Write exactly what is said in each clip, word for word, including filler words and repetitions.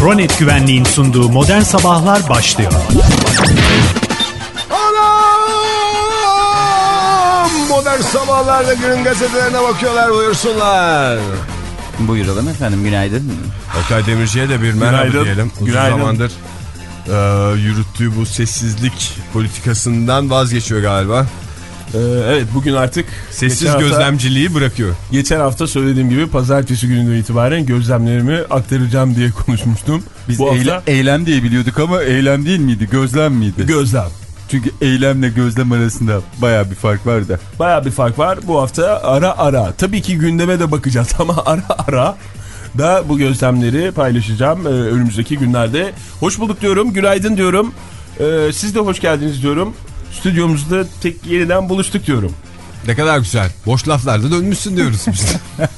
Kronet Güvenliğin sunduğu Modern Sabahlar başlıyor. Anam! Modern Sabahlar'da günün gazetelerine bakıyorlar, buyursunlar. Buyuralım efendim, günaydın. Oktay Demirci'ye de bir merhaba günaydın. diyelim. Uzun Günaydın. zamandır e, yürüttüğü bu sessizlik politikasından vazgeçiyor galiba. Ee, evet, bugün artık Sessiz hafta, gözlemciliği bırakıyor. Geçen hafta söylediğim gibi pazartesi gününden itibaren gözlemlerimi aktaracağım diye konuşmuştum. Biz bu eyle, hafta eylem diye biliyorduk ama eylem değil miydi? Gözlem miydi? gözlem. Çünkü eylemle gözlem arasında baya bir fark var da. Baya bir fark var. Bu hafta ara ara. Tabii ki gündeme de bakacağız ama ara ara da bu gözlemleri paylaşacağım ee, önümüzdeki günlerde. Hoş bulduk diyorum, günaydın diyorum. Ee, siz de hoş geldiniz diyorum. Stüdyomuzda tek yeniden buluştuk diyorum. Ne kadar güzel. Boş laflarda dönmüşsün diyoruz biz.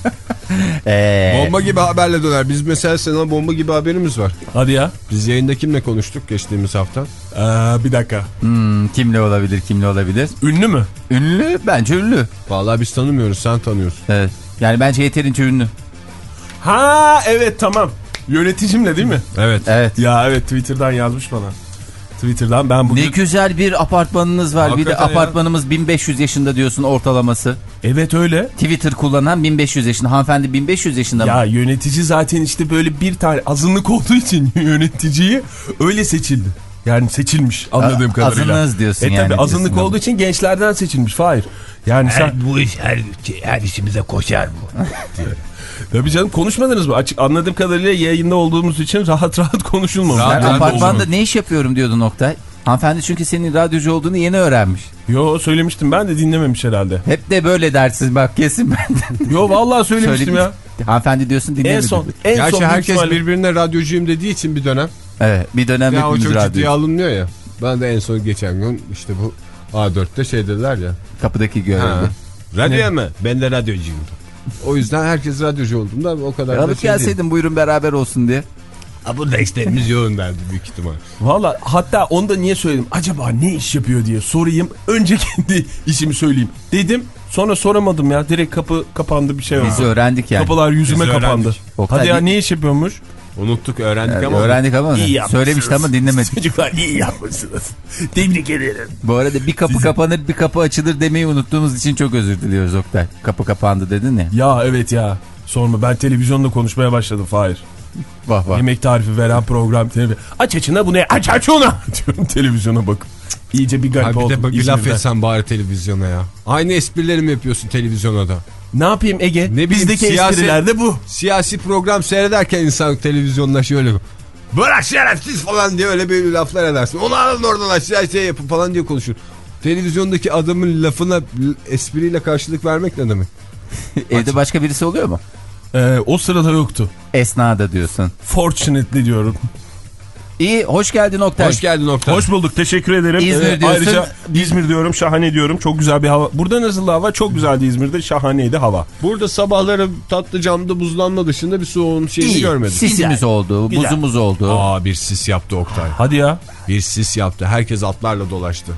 Ee... Bomba gibi haberle döner. Biz mesela sana bomba gibi haberimiz var. Hadi ya. Biz yayında kimle konuştuk geçtiğimiz hafta? Ee, bir dakika. Hmm, kimle olabilir, kimle olabilir? Ünlü mü? Ünlü, bence ünlü. Vallahi biz tanımıyoruz, sen tanıyorsun. Evet. Yani bence yeterince ünlü. Ha evet, tamam. Yöneticimle değil mi? Evet. Evet. Ya evet, Twitter'dan yazmış bana. Twitter'dan ben bugün... Ne güzel bir apartmanınız var. Hakikaten bir de apartmanımız ya. bin beş yüz yaşında diyorsun ortalaması. Evet öyle. Twitter kullanan bin beş yüz yaşında. Hanımefendi bin beş yüz yaşında ya mı? Yönetici zaten işte böyle bir tane azınlık olduğu için yöneticiyi öyle seçildi. Yani seçilmiş anladığım A kadarıyla. Azınız diyorsun e, yani. Tabii azınlık olduğu için gençlerden seçilmiş. Hayır. Yani her, sen... bu iş her, her işimize koşar bu. Tabii canım, konuşmadınız mı? Açık, anladığım kadarıyla yayında olduğumuz için rahat rahat konuşulmamış. Rahat Sen rahat apartmanda olmamış. ne iş yapıyorum diyordun Oktay. Hanımefendi çünkü senin radyocu olduğunu yeni öğrenmiş. Yo, söylemiştim ben de, dinlememiş herhalde. Hep de böyle dersin bak, kesin benden. Yo vallahi söylemiştim Söylemiş. ya. Hanımefendi diyorsun, dinlemedin. En son. En Gerçi son herkes ihtimalle... birbirine radyocuyum dediği için bir dönem. Evet, bir dönem Ya o hepimiz çok ciddiye radyocu. alınmıyor ya. Ben de en son geçen gün işte bu A dörtte şey dediler ya. Kapıdaki görevli. Radyo mu? Ben de radyocuyum. O yüzden herkes radyocu olduğunda o kadar da Alıp şey gelseydin değil. buyurun beraber olsun diye. Ha, burada işlerimiz yoğun derdi büyük ihtimal. Valla hatta onu da niye söyledim? Acaba ne iş yapıyor diye sorayım. Önce kendi işimi söyleyeyim dedim. Sonra soramadım ya. Direkt kapı kapandı, bir şey oldu. Biz öğrendik yani. Kapılar yüzüme Biz kapandı. öğrendik. Oktay, Hadi ya, bir... ne iş yapıyormuş? Unuttuk, öğrendik Yani ama. öğrendik ama İyi söylemişti ama dinlemedik. Çocuklar iyi yapmışsınız. Tebrik ederim. Bu arada bir kapı Sizin... kapanır bir kapı açılır demeyi unuttuğumuz için çok özür diliyoruz Oktay. Kapı kapandı dedin ya. Ya evet ya. Sorma, ben televizyonda konuşmaya başladım Fahir. Vah vah. Yemek tarifi veren program. Televiz... Aç açına bu ne? Aç aç ona. Diyorum televizyona bakıp. İyice bir garip Abi oldu. bir de bak, bir laf İzmir'den. etsen bari televizyona ya. Aynı esprileri mi yapıyorsun televizyona da? Ne yapayım Ege? Ne bileyim, bizdeki siyasi- espriler de bu. Siyasi program seyrederken insan televizyonda şöyle bırak şerefsiz falan diye öyle bir laflar edersin. Onu alın oradan aşağı şey yapın falan diye konuşur. Televizyondaki adamın lafına espriyle karşılık vermek ne demek? Evde başka birisi oluyor mu? Ee, o sırada yoktu. Esnada diyorsun. Fortunately diyorum. İyi, hoş geldin Oktay. Hoş geldin Oktay. Hoş bulduk, teşekkür ederim. İzmir Ee, diyorsun. Ayrıca İzmir diyorum, şahane diyorum. Çok güzel bir hava. Burada nasıl hava? Çok güzeldi İzmir'de, şahaneydi hava. Burada sabahları tatlı camda buzlanma dışında bir soğuğun şeyini İyi. görmedim. Sisimiz Güzel. oldu, Güzel. buzumuz oldu. Aa, bir sis yaptı Oktay. Hadi ya. Bir sis yaptı. Herkes atlarla dolaştı.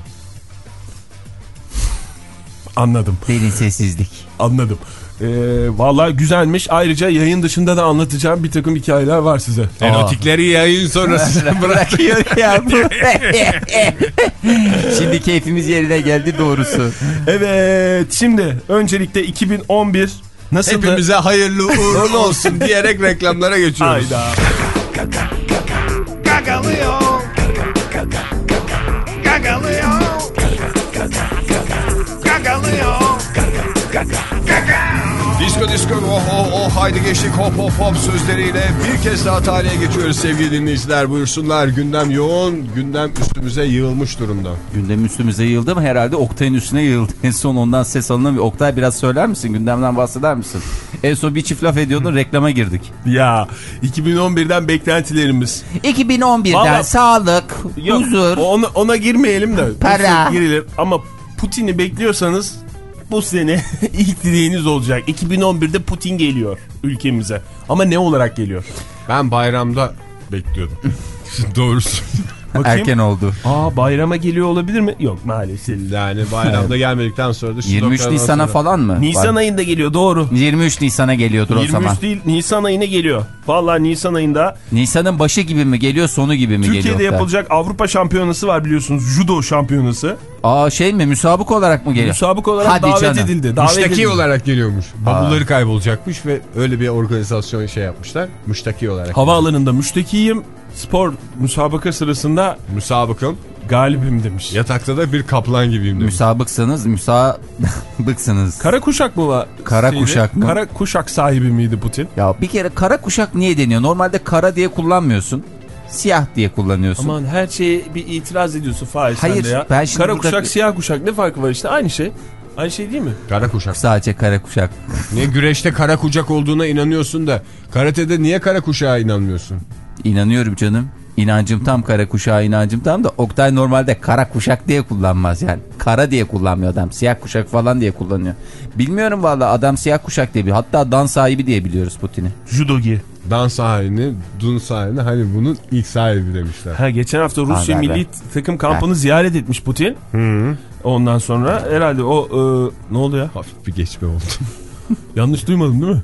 Anladım. Derin sessizlik. Anladım. Ee, vallahi güzelmiş. Ayrıca yayın dışında da anlatacağım bir takım hikayeler var size. Erotikleri yayın sonrası Bırakıyor ya. Şimdi keyfimiz yerine geldi doğrusu. Evet, şimdi öncelikle iki bin on bir nasıldı? Hepimize hayırlı uğurlu olsun diyerek reklamlara geçiyoruz. Hayda. Gagalıyor. Gagalıyor. Gagalıyor. Disco disco oh oh oh haydi geçtik hop hop hop sözleriyle bir kez daha tarihe geçiyoruz sevgili dinleyiciler, buyursunlar. Gündem yoğun, gündem üstümüze yığılmış durumda. Gündem üstümüze yığıldı mı? Herhalde Oktay'ın üstüne yığıldı. En son ondan ses alınamıyor. Oktay biraz söyler misin? Gündemden bahseder misin? En son bir çift laf ediyordun, reklama girdik. Ya iki bin on birden beklentilerimiz. iki bin on birden Vallahi... sağlık, Yok, huzur, ona, ona girmeyelim de. para. Girilir. Ama Putin'i bekliyorsanız bu sene ilk dileğiniz olacak. iki bin on birde Putin geliyor ülkemize. Ama ne olarak geliyor? Ben bayramda bekliyordum. Doğrusu. Erken oldu. Aa bayrama geliyor olabilir mi? Yok maalesef. Yani bayramda gelmedikten sonra da... yirmi üç Nisan'a sonra... falan mı? Nisan Var. ayında geliyor doğru. yirmi üç Nisan'a geliyordur o yirmi üç zaman. değil Nisan ayına geliyor. Vallahi Nisan ayında. Nisan'ın başı gibi mi geliyor, sonu gibi mi Türkiye'de geliyor? Türkiye'de yapılacak Avrupa Şampiyonası var biliyorsunuz. Judo şampiyonası. Aa şey mi, müsabık olarak mı geliyor? Müsabık olarak Hadi davet canım. edildi. Davet Müştaki edildi. olarak geliyormuş. Bavulları kaybolacakmış ve öyle bir organizasyon şey yapmışlar. Müştaki olarak. Havaalanında müştekiyim. Spor müsabaka sırasında Müsabıkım. galibim demiş. Yatakta da bir kaplan gibiyim demiş. Müsabıksınız, müsabıksınız. Kara kuşak mı var? Kara Şeydi? kuşak mı? Kara kuşak sahibi miydi Putin? Ya bir kere kara kuşak niye deniyor? Normalde kara diye kullanmıyorsun. Siyah diye kullanıyorsun. Aman her şeye bir itiraz ediyorsun Fahir sen Hayır, de ya. ben şimdi Kara burada- kuşak siyah kuşak ne farkı var işte aynı şey. Aynı şey değil mi? Kara kuşak. Sadece kara kuşak. Niye güreşte kara kuşak olduğuna inanıyorsun da karatede niye kara kuşağa inanmıyorsun? İnanıyorum canım. İnancım tam, kara kuşağa inancım tam da Oktay normalde kara kuşak diye kullanmaz yani. Kara diye kullanmıyor adam. Siyah kuşak falan diye kullanıyor. Bilmiyorum vallahi, adam siyah kuşak diye biliyor. Hatta dan sahibi diye biliyoruz Putin'i. Judogi. Dan sahibini, dun sahibini, hani bunun ilk sahibi demişler. Ha, geçen hafta Rusya Ha, ver, milli ver. takım kampını ziyaret etmiş Putin. Hı -hı. Ondan sonra herhalde o e, ne oldu ya? Hafif bir geçme oldu. Yanlış duymadım değil mi?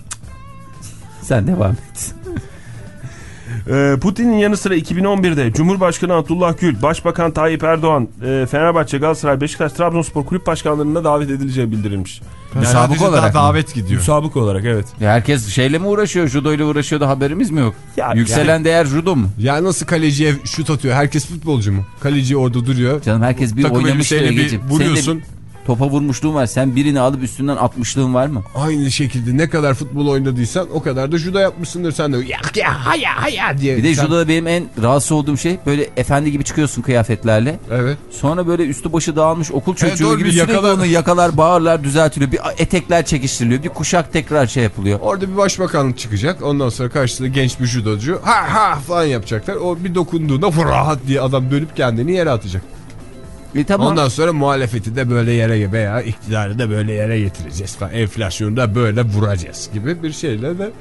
Sen devam et. Ee, Putin'in yanı sıra iki bin on birde Cumhurbaşkanı Abdullah Gül, Başbakan Tayyip Erdoğan, e, Fenerbahçe, Galatasaray, Beşiktaş, Trabzonspor kulüp başkanlarına davet edileceği bildirilmiş. Yani müsabık olarak daha mı? davet gidiyor. Müsabık olarak evet. Ya herkes şeyle mi uğraşıyor? Judo ile uğraşıyor da haberimiz mi yok? Ya, Yükselen yani... değer judo mu? Ya nasıl kaleciye şut atıyor? Herkes futbolcu mu? Kaleci orada duruyor. Canım herkes bir Takım oynamış elbiseyle bir Ege'ciğim. vuruyorsun. Senin de topa vurmuşluğun var. Sen birini alıp üstünden atmışlığın var mı? Aynı şekilde ne kadar futbol oynadıysan o kadar da judo yapmışsındır sen de. Ya ya haya haya diye. Bir de sen... judoda benim en rahatsız olduğum şey, böyle efendi gibi çıkıyorsun kıyafetlerle. Evet. Sonra böyle üstü başı dağılmış okul çocuğu doğru, gibi bir sürekli yakalar- onu yakalar, bağırlar, düzeltiliyor. Bir etekler çekiştiriliyor. Bir kuşak tekrar şey yapılıyor. Orada bir başbakanlık çıkacak. Ondan sonra karşısında genç bir judocu ha ha falan yapacaklar. O bir dokunduğunda rahat diye adam dönüp kendini yere atacak. E tamam. Ondan sonra muhalefeti de böyle yere veya iktidarı da böyle yere getireceğiz falan. Enflasyonu da böyle vuracağız gibi bir şeyle de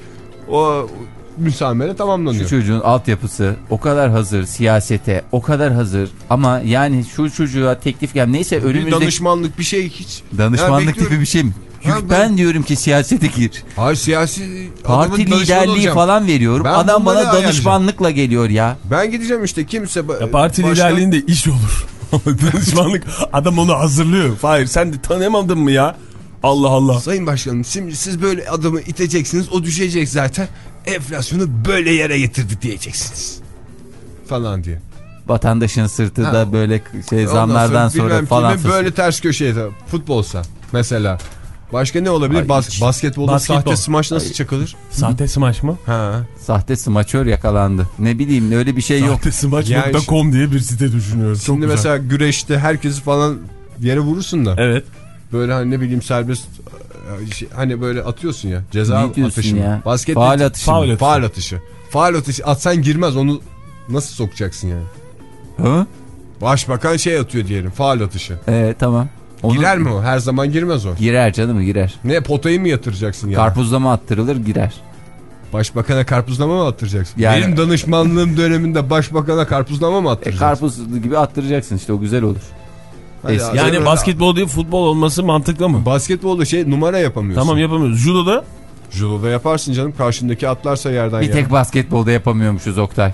o müsamere tamamlanıyor. Şu çocuğun altyapısı o kadar hazır, siyasete o kadar hazır, ama yani şu çocuğa teklif gel neyse bir önümüzde danışmanlık bir şey hiç. danışmanlık gibi bir şey mi? Ha, ben, ben- diyorum ki siyasete gir. Hayır siyasi Parti adamın danışmanı liderliği olacağım. falan veriyorum. Ben Adam bunları bana ayarlayacağım. danışmanlıkla geliyor ya. Ben gideceğim işte kimse. Ya parti başkan... liderliğinde iş olur. Danışmanlık adam onu hazırlıyor. Hayır sen de tanıyamadın mı ya? Allah Allah. Sayın Başkanım şimdi siz böyle adamı iteceksiniz, o düşecek zaten. Enflasyonu böyle yere getirdik diyeceksiniz. Falan diye. Vatandaşın sırtı Ha. da böyle şey Ondan zamlardan sonra, bilmem falan. kime böyle ters köşeye de futbolsa mesela. Başka ne olabilir? Ay, Bas hiç. basketbolda Basketbol. sahte smaç nasıl çakılır? Sahte smaç mı? Ha. Sahte smaçör yakalandı. Ne bileyim, öyle bir şey yok. Sahte smaç Yani nokta com diye bir site düşünüyoruz. Çok Şimdi güzel. mesela güreşte herkesi falan yere vurursun da. Evet. Böyle hani ne bileyim serbest şey, hani böyle atıyorsun ya. Ceza Ne diyorsun atışı ya? mı? Basket Faul atışı Faul mı? atışı. Faul atışı. Faul atışı atsan girmez, onu nasıl sokacaksın yani? Hı? Başbakan şey atıyor diyelim, faul atışı. Evet tamam. Onu... Girer mi o? Her zaman girmez o. Girer canım, girer. Ne, potayı mı yatıracaksın yani? Karpuzlama attırılır, girer. Başbakana karpuzlama mı attıracaksın? Yani- Benim danışmanlığım döneminde başbakana karpuzlama mı E, attıracaksın? karpuz gibi attıracaksın işte, o güzel olur. Hadi Eski- abi, Yani öyle- basketbol değil futbol olması mantıklı mı? Basketbolda şey numara yapamıyorsun. Tamam yapamıyoruz. Judo'da Judoda yaparsın canım, karşındaki atlarsa yerden Bir yere. tek basketbolda yapamıyormuşuz Oktay.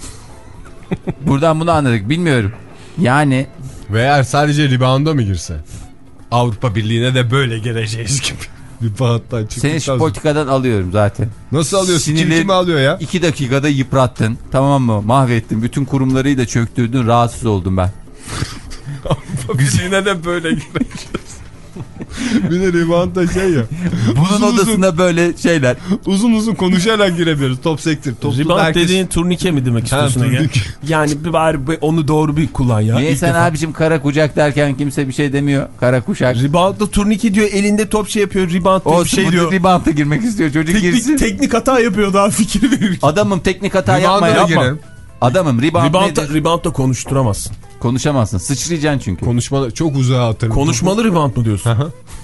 Buradan bunu anladık, bilmiyorum. Yani Veya sadece rebound'a mı girse? Avrupa Birliği'ne de böyle geleceğiz gibi. Bir bahattan çıktıktan seni şu sonra. politikadan alıyorum zaten. Nasıl alıyorsun? Kim Sinirleri- kimi alıyor ya? İki dakikada yıprattın, tamam mı? Mahvettin. Bütün kurumları da çöktürdün. Rahatsız oldum ben. Birliğine de böyle gireceğiz. Bir de rebound'da şey ya. Bunun Uzun odasında böyle şeyler. Uzun uzun konuşarak girebiliriz. Top sektir. Top rebound herkes... dediğin turnike mi demek istiyorsun Ha, Ege? turnike. Yani bir bari bir onu doğru bir kullan ya. Niye İlk sen defa. abicim kara kucak derken kimse bir şey demiyor? Kara kuşak. Rebound'da turnike diyor, elinde top şey yapıyor, rebound diye O bir şey diyor. rebound'a girmek istiyor. Çocuk girsin. Teknik, teknik hata yapıyor, daha fikir verir. Adamım teknik hata Rebound'a yapma da ya. girelim. Adamım rebound Rebound'da, nedir? rebound'da konuşturamazsın. Konuşamazsın. Sıçrayacaksın çünkü. Konuşmalar çok uzağa atarım. Konuşmalı rebound mu diyorsun?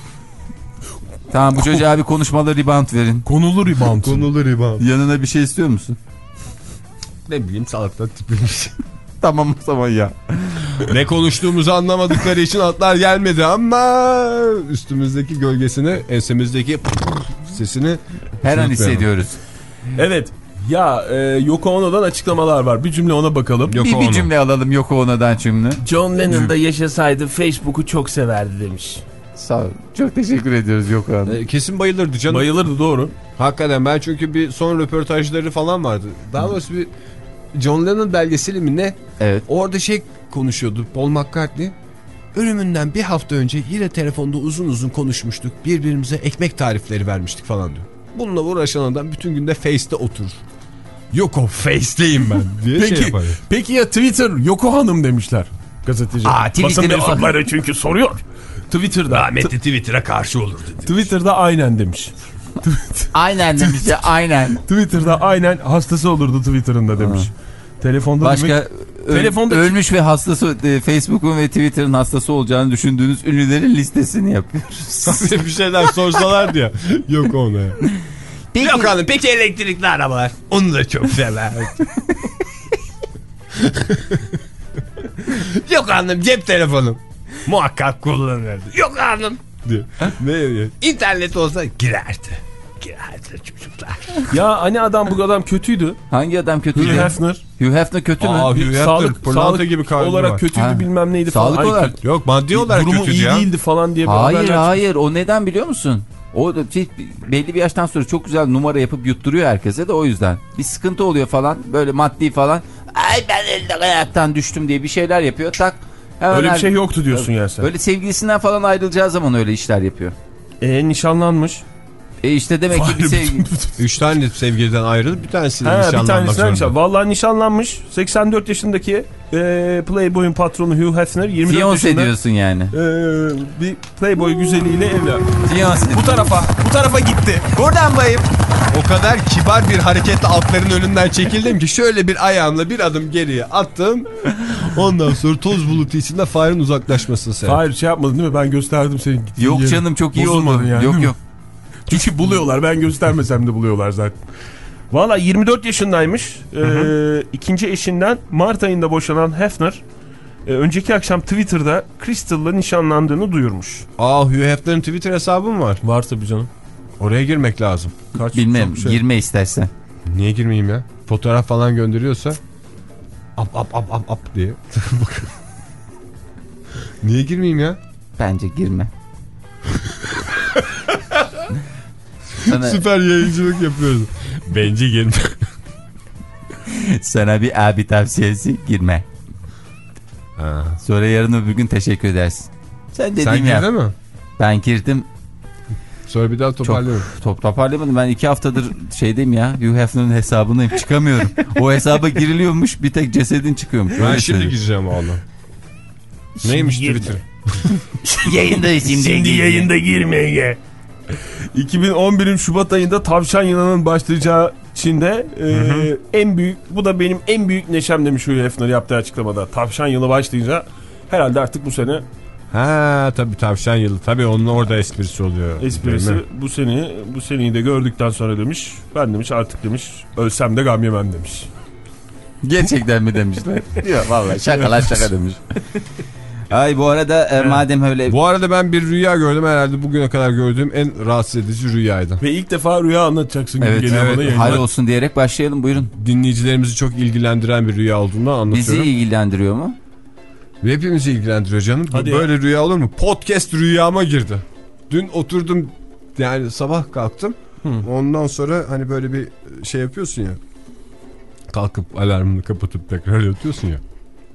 Tamam, bu çocuğa bir konuşmalı rebound verin. Konulu rebound. Konulu rebound. Yanına bir şey istiyor musun? Ne bileyim, salakta tipiymiş. Tamam o zaman ya. Ne konuştuğumuzu anlamadıkları için atlar gelmedi ama üstümüzdeki gölgesini, ensemizdeki sesini her an unutmayalım. hissediyoruz. Evet. Ya e, Yoko Ono'dan açıklamalar var. Bir cümle ona bakalım. Yoko bir, bir Ono. cümle alalım Yoko Ono'dan şimdi. John Lennon da yaşasaydı Facebook'u çok severdi demiş. Sağ ol. Çok teşekkür ediyoruz Yoko Ono. E, kesin bayılırdı canım. Bayılırdı, doğru. Hakikaten ben çünkü bir son röportajları falan vardı. Daha doğrusu bir John Lennon belgeseli mi ne? Evet. Orada şey konuşuyordu Paul McCartney. Ölümünden bir hafta önce yine telefonda uzun uzun konuşmuştuk. Birbirimize ekmek tarifleri vermiştik falan diyor. Bununla uğraşan adam bütün günde Face'te oturur. Yok o Face'teyim ben diye Peki, şey yapar. peki ya Twitter Yoko Hanım demişler gazeteci. Aa, Basın Twitter'da mensupları çünkü soruyor. Twitter'da. Rahmetli Twitter'a karşı olurdu. Twitter'da aynen demiş. Aynen demiş ya, aynen. Twitter'da aynen hastası olurdu Twitter'ın da demiş. Telefonda Başka demek, öl, telefonda ölmüş ve hastası e, Facebook'un ve Twitter'ın hastası olacağını düşündüğünüz ünlülerin listesini yapıyoruz. bir şeyler sorsalardı ya. Yok ona ya. Peki, Yok hanım, peki elektrikli arabalar. Onu da çok sever. Yok hanım, cep telefonum. Muhakkak kullanırdı. Yok hanım. Diyor. Ne ya? İnternet olsa girerdi. Girerdi çocuklar. ya hani adam bu adam kötüydü. hangi adam kötüydü? Hugh Hefner. Hugh Hefner kötü mü? Aa, Hugh Hefner, Sağlık, pırlanta sağlık gibi kalbi olarak var. kötüydü, Ha. bilmem neydi Sağlık falan. olarak. Ay, Yok maddi olarak durumu kötüydü iyi ya. değildi falan diye bir Hayır haberler hayır, o neden biliyor musun? O da şey, belli bir yaştan sonra çok güzel numara yapıp yutturuyor herkese de o yüzden. Bir sıkıntı oluyor falan, böyle maddi falan. Ay ben elden ayaktan düştüm diye bir şeyler yapıyor, tak. Hemen Öyle bir her- şey yoktu diyorsun ya sen. Böyle sevgilisinden falan ayrılacağı zaman öyle işler yapıyor. E nişanlanmış. E işte demek ki bir sevgili... Üç tane sevgiliden ayrılıp bir tanesiyle Ha, bir nişanlanmak tanesine zorunda. nişan. Vallahi nişanlanmış. seksen dört yaşındaki e, Playboy'un patronu Hugh Hefner. yirmi dört Fiancé yaşında diyorsun yani. e, bir Playboy güzeliyle evlendi. Fiancé. Bu tarafa, bu tarafa gitti. Buradan bayım. O kadar kibar bir hareketle atların önünden çekildim ki şöyle bir ayağımla bir adım geriye attım. Ondan sonra toz bulutu içinde Fahir'in uzaklaşmasını seyrettim. Hayır şey yapmadın değil mi? Ben gösterdim senin gittiğin Yok yeri. canım, çok iyi oldu. Bozulmadın yani, Yok değil mi? yok. Çünkü buluyorlar. Ben göstermesem de buluyorlar zaten. Valla yirmi dört yaşındaymış. Ee, ikinci eşinden Mart ayında boşanan Hefner e, önceki akşam Twitter'da Crystal'la nişanlandığını duyurmuş. Aa, Hugh Hefner'in Twitter hesabı mı var? Var tabii canım. Oraya girmek lazım. Kaç, Bilmem, çok şey. girme istersen. Niye girmeyeyim ya? Fotoğraf falan gönderiyorsa ap ap ap ap ap diye. Niye girmeyeyim ya? Bence girme. sana, Süper yayıncılık yapıyoruz. Bence girme. sana bir abi tavsiyesi, girme. Ha. Sonra yarın öbür gün teşekkür edersin. Sen dediğim Sen ya. girdin mi? Ben girdim. Sonra bir daha toparlıyorum. Top toparlayamadım. Ben iki haftadır şeydeyim ya. Hugh Hefner'ın hesabındayım. Çıkamıyorum. O hesaba giriliyormuş. Bir tek cesedin çıkıyormuş. Ben Öyle şimdi söyleyeyim. gireceğim valla. Neymiş Twitter? Yayındayız şimdi. Şimdi yayında girmeye. iki bin on birin Şubat ayında tavşan yılanının başlayacağı Çin'de e, en büyük, bu da benim en büyük neşem demiş Hugh Hefner yaptığı açıklamada. Tavşan yılı başlayınca herhalde artık bu sene Ha tabii tavşan yılı. Tabii onun orada esprisi oluyor. esprisi Değil mi? bu seni bu seneyi de gördükten sonra demiş. Ben demiş artık demiş ölsem de gam yemem demiş. Gerçekten mi demişler? Yok vallahi şakalar şaka demiş. Ay bu arada e, madem öyle... Bu arada ben bir rüya gördüm. Herhalde bugüne kadar gördüğüm en rahatsız edici rüyaydı. Ve ilk defa rüya anlatacaksın gibi Evet, geliyor evet. bana. yayında. Hayır olsun diyerek başlayalım, buyurun. Dinleyicilerimizi çok ilgilendiren bir rüya olduğunu anlatıyorum. Bizi ilgilendiriyor mu? Ve hepimizi ilgilendiriyor canım. Hadi Böyle rüya olur mu? Podcast rüyama girdi. Dün oturdum yani sabah kalktım. Hı. Ondan sonra hani böyle bir şey yapıyorsun ya. Kalkıp alarmını kapatıp tekrar yatıyorsun ya.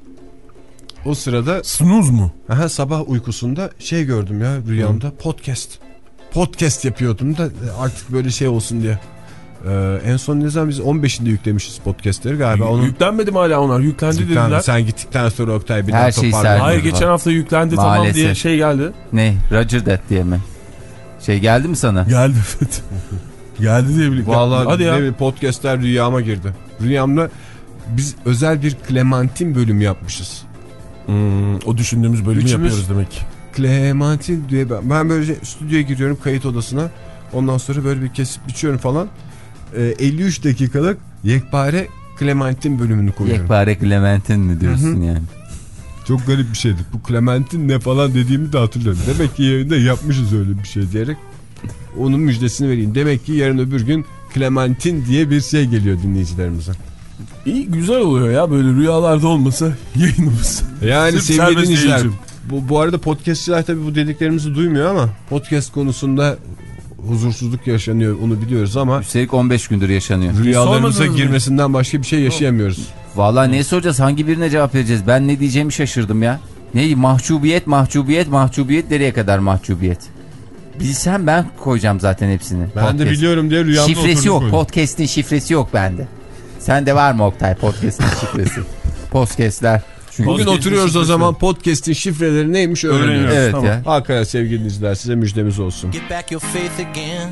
O sırada Snooze mu? aha, sabah uykusunda şey gördüm ya rüyamda, podcast. Podcast yapıyordum da artık böyle şey olsun diye. Ee, en son ne zaman biz on beşinde yüklemişiz podcastleri galiba. Y- Onun Yüklenmedi mi hala onlar? Yüklendi Yüklendi. dediler. Sen gittikten sonra Oktay bir Her daha şey toparladı. serdi. Hayır geçen hafta yüklendi tamam Maalesef. diye şey geldi. Ne? Roger that diye mi? Şey geldi mi sana? Geldi evet. Geldi diye biliyorum. Vallahi Hadi ya. ne bileyim, podcastler rüyama girdi. Rüyamda biz özel bir Clementine bölümü yapmışız. Hmm, o düşündüğümüz bölümü Üçümüz- yapıyoruz demek ki. Clementine diye ben, ben böyle stüdyoya giriyorum, kayıt odasına. Ondan sonra böyle bir kesip biçiyorum falan. Ee, elli üç dakikalık yekpare Clementine bölümünü koyuyorum. Yekpare Clementine mi diyorsun Hı-hı. yani? Çok garip bir şeydi. Bu Clementine ne falan dediğimi de hatırlıyorum. Demek ki yerinde yapmışız öyle bir şey diyerek onun müjdesini vereyim. Demek ki yarın öbür gün Clementine diye bir şey geliyor dinleyicilerimize. İyi, güzel oluyor ya böyle rüyalarda olmasa yayınımız. Yani sevgili dinleyiciler, bu, bu arada podcastçiler tabii bu dediklerimizi duymuyor ama podcast konusunda huzursuzluk yaşanıyor, onu biliyoruz ama üstelik on beş gündür yaşanıyor. Rüyalarımıza girmesinden başka bir şey yaşayamıyoruz. Vallahi ne soracağız, hangi birine cevap vereceğiz? Ben ne diyeceğimi şaşırdım ya. Ne mahcubiyet mahcubiyet mahcubiyet, nereye kadar mahcubiyet? Bilsem ben koyacağım zaten hepsini. Ben podcast. De biliyorum diye rüyamda şifresi yok. Koydum. Podcast'in şifresi yok bende. Sende var mı Oktay podcast'in şifresi? Podcast'ler. Çünkü bugün oturuyoruz o zaman podcast'in şifreleri neymiş öğreniyoruz. Evet tamam. ya. Hakikaten sevgili dinleyiciler, size müjdemiz olsun. Get back your faith again.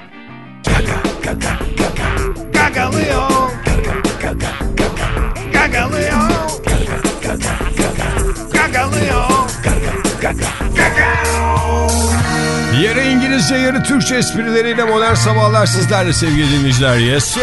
Gagalıyor. Gagalıyor. Gagalıyor. Yarı İngilizce yarı Türkçe esprileriyle modern sabahlar sizlerle sevgili dinleyiciler. Yes sir.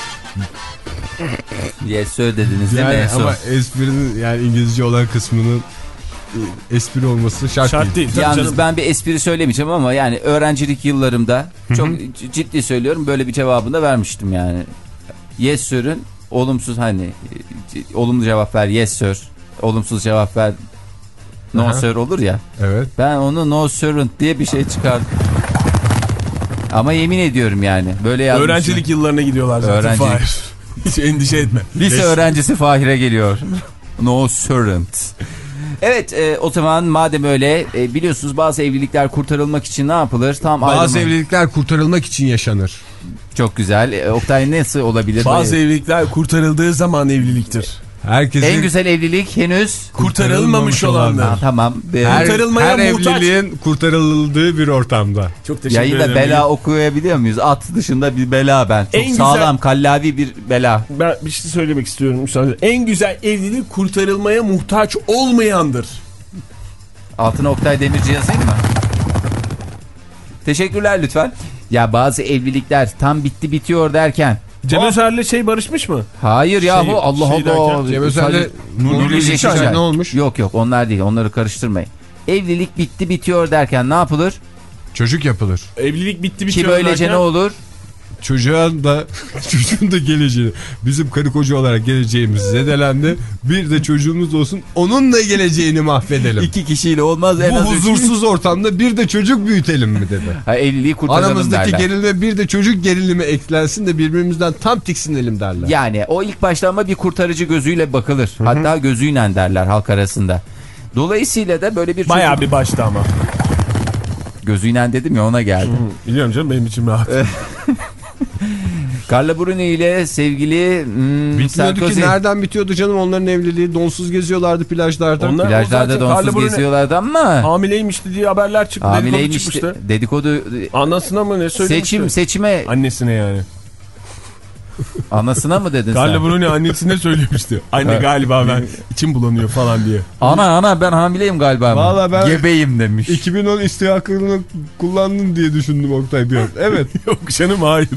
Yes sir dediniz değil yani mi? Ama esprinin yani İngilizce olan kısmının espri olması şart, şart değil. değil. Yalnız canım. ben bir espri söylemeyeceğim ama yani öğrencilik yıllarımda çok ciddi söylüyorum, böyle bir cevabını da vermiştim yani. Yes sir'ün olumsuz, hani olumlu cevap ver yes sir, olumsuz cevap ver no Aha. sir olur ya. Evet. Ben onu no servant diye bir şey çıkardım. Ama yemin ediyorum yani böyle yazmışım. Öğrencilik yıllarına gidiyorlar zaten. Öğrencilik. Hiç endişe etme. Lise Beş... öğrencisi Fahir'e geliyor. No servant. Evet e, o zaman madem öyle e, biliyorsunuz bazı evlilikler kurtarılmak için ne yapılır? Tam bazı ayrılma. evlilikler kurtarılmak için yaşanır. Çok güzel. E, Oktay nasıl olabilir? Bazı böyle? evlilikler kurtarıldığı zaman evliliktir. Herkesin... En güzel evlilik henüz kurtarılmamış olanlar. Ha, tamam. Her, her evliliğin kurtarıldığı bir ortamda. Çok teşekkür ederim. Yayında bela okuyabiliyor muyuz? At dışında bir bela ben. Çok en sağlam, güzel... kallavi bir bela. Ben bir şey söylemek istiyorum müsaade. En güzel evlilik kurtarılmaya muhtaç olmayandır. Altına Oktay Demirci yazayım mı? Teşekkürler lütfen. Ya bazı evlilikler tam bitti bitiyor derken. Cem Özer'le şey barışmış mı? Hayır yahu şey, Allah şey Allah. Cem Özer'le Nuri Yeşilçay ne olmuş? Yok yok onlar değil, onları karıştırmayın. Evlilik bitti bitiyor derken ne yapılır? Çocuk yapılır. Evlilik bitti bitiyor ki böylece derken... ne olur? Çocuğun da çocuğun da geleceği, bizim karı koca olarak geleceğimiz zedelendi. Bir de çocuğumuz olsun, onun da geleceğini mahvedelim. İki kişiyle olmaz en Bu az huzursuz üç... ortamda bir de çocuk büyütelim mi dedi. Ha, evliliği kurtaralım aramızdaki derler. gerilime bir de çocuk gerilimi eklensin de birbirimizden tam tiksinelim derler. Yani o ilk başta ama bir kurtarıcı gözüyle bakılır. Hı-hı. Hatta gözüyle derler halk arasında. Dolayısıyla da böyle bir bayağı çocuk... bir başta ama. Gözüyle dedim ya, ona geldi. Hı, biliyorum canım, benim içim rahat. Carla Bruni ile sevgili hmm, bitmiyordu Sarkozy. Ki nereden bitiyordu canım onların evliliği? Donsuz geziyorlardı plajlarda. Onlar, plajlarda donsuz geziyorlardı ama. Hamileymişti diye haberler çıktı. Hamileymişti. Dedikodu, dedikodu Anasına mı ne söylemişti? Seçim, seçime. Annesine yani. Anasına mı dedin Carla sen? Carla Bruni annesine söylemişti. Anne evet. Galiba ben içim bulanıyor falan diye. Ana ana ben hamileyim galiba. Vallahi ben gebeyim demiş. iki bin on istihakını kullandın diye düşündüm Oktay bir an. Evet. Yok canım, hayır.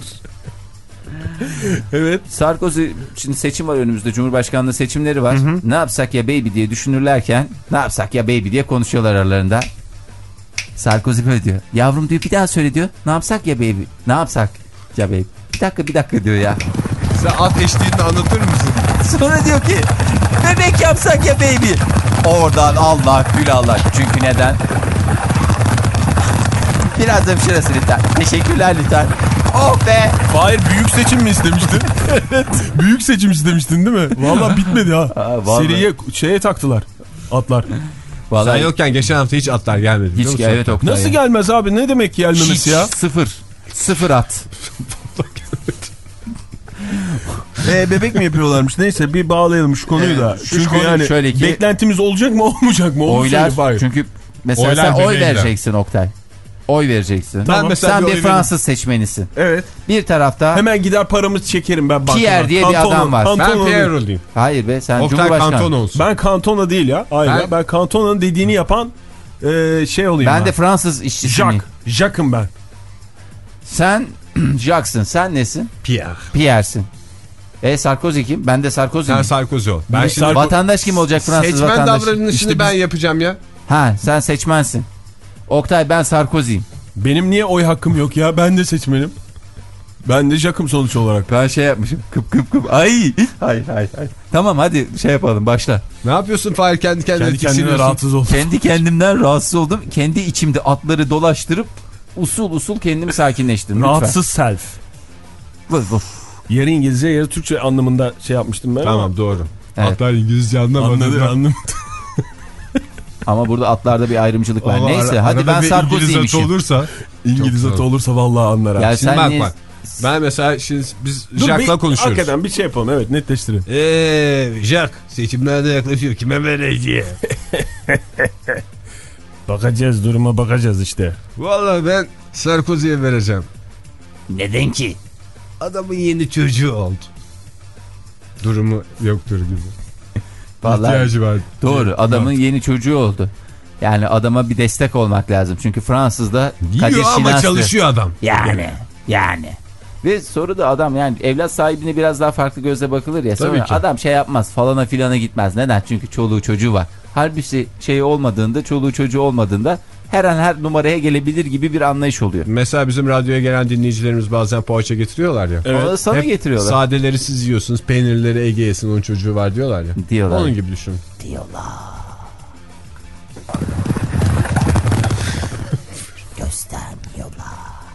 Evet. Sarkozy, şimdi seçim var önümüzde, Cumhurbaşkanlığı seçimleri var. Hı hı. Ne yapsak ya baby diye düşünürlerken ne yapsak ya baby diye konuşuyorlar aralarında. Sarkozy böyle diyor. Yavrum diyor, bir daha söyle diyor. Ne yapsak ya baby? Ne yapsak ya baby? Bir dakika bir dakika diyor ya. Sen at eşliğinde anlatır mısın? Sonra diyor ki bebek yapsak ya baby. Oradan Allah gül Allah. Çünkü neden? Biraz da bir şurası lütfen. Teşekkürler lütfen. Oh be. Hayır, büyük seçim mi istemiştin? Evet. Büyük seçim istemiştin değil mi? Vallahi bitmedi ha. ha vallahi. Seriye şeye taktılar atlar. Vallahi sen yokken geçen hafta hiç atlar gelmedi. Hiç evet, Oktay. Nasıl ya? Gelmez abi? Ne demek gelmemesi hiç, ya? Sıfır. Sıfır at. e, bebek mi yapıyorlarmış? Neyse bir bağlayalım şu konuyu evet, da. Çünkü konu yani şöyle ki, beklentimiz olacak mı olmayacak mı? Oylar. Çünkü mesela oylar sen oy vereceksin Oktay. Oy vereceksin. Tamam. Sen bir, bir Fransız seçmenisin. Evet. Bir tarafta hemen gider paramızı çekerim ben bankadan. Pierre diye Cantona, bir adam var. Cantona ben Pierre olayım. Hayır be, sen Oktay Cumhurbaşkanı. Cantona olsun. Ben Cantona değil ya. Hayır ben, ben Cantona'nın dediğini yapan e, şey olayım ben. Ben de Fransız işçisiyim. Jacques. Jacques'ım ben. Sen Jacques'ın. Sen nesin? Pierre. Pierre'sin. E Sarkozy kim? Ben de Sarkozy. Sen Sarkozy ol. Ben şimdi vatandaş kim olacak Fransız seçmen vatandaş? davranışını İşte ben biz... yapacağım ya. Ha sen seçmensin. Oktay ben Sarkozy'yim. Benim niye oy hakkım yok ya? Ben de seçmenim. Ben de Jacques'im sonuç olarak. Ben şey yapmışım. Kıp kıp kıp. Ay. Hayır hayır hayır. Tamam hadi şey yapalım başla. Ne yapıyorsun Fahir, kendi kendine Kendi kendime rahatsız oldum. Kendi kendimden rahatsız oldum. Kendi içimde atları dolaştırıp usul usul kendimi sakinleştirdim. Rahatsız self. Vuf, vuf. Yarı İngilizce yarı Türkçe anlamında şey yapmıştım ben. Tamam doğru. Evet. Atlar İngilizce anlamadı. Anladı anlamadı. Ama burada atlarda bir ayrımcılık var. Ama Neyse ara, hadi ben Sarkozy'ymişim. olursa. İngiliz atı olursa vallahi anlar abi. Ya Şimdi sen bak niye... bak. Ben mesela şimdi biz Dur, Jacques'la bir- konuşuyoruz. Hakikaten bir şey yapalım, evet, netleştirin. Eee Jacques seçimlerde yaklaşıyor. Kime vereceği? Bakacağız, duruma bakacağız işte. Vallahi ben Sarkozy'ye vereceğim. Neden ki? Adamın yeni çocuğu oldu. Durumu yoktur gibi. Vallahi İhtiyacı var. doğru, adamın yeni çocuğu oldu. Yani adama bir destek olmak lazım. Çünkü Fransız'da Kadir Yiyor ama Şinas'tı. çalışıyor adam. Yani yani. Ve soru da adam yani evlat sahibine biraz daha farklı gözle bakılır ya. Sonra ki. adam şey yapmaz, falana filana gitmez. Neden? Çünkü çoluğu çocuğu var. Halbuki şey olmadığında, çoluğu çocuğu olmadığında her an her numaraya gelebilir gibi bir anlayış oluyor. Mesela bizim radyoya gelen dinleyicilerimiz bazen poğaça getiriyorlar ya. Evet. Onu da sana Hep getiriyorlar. sadeleri siz yiyorsunuz, peynirleri Ege yesin, onun çocuğu var diyorlar ya. Diyorlar. Onun gibi düşün. Diyorlar. Göstermiyorlar.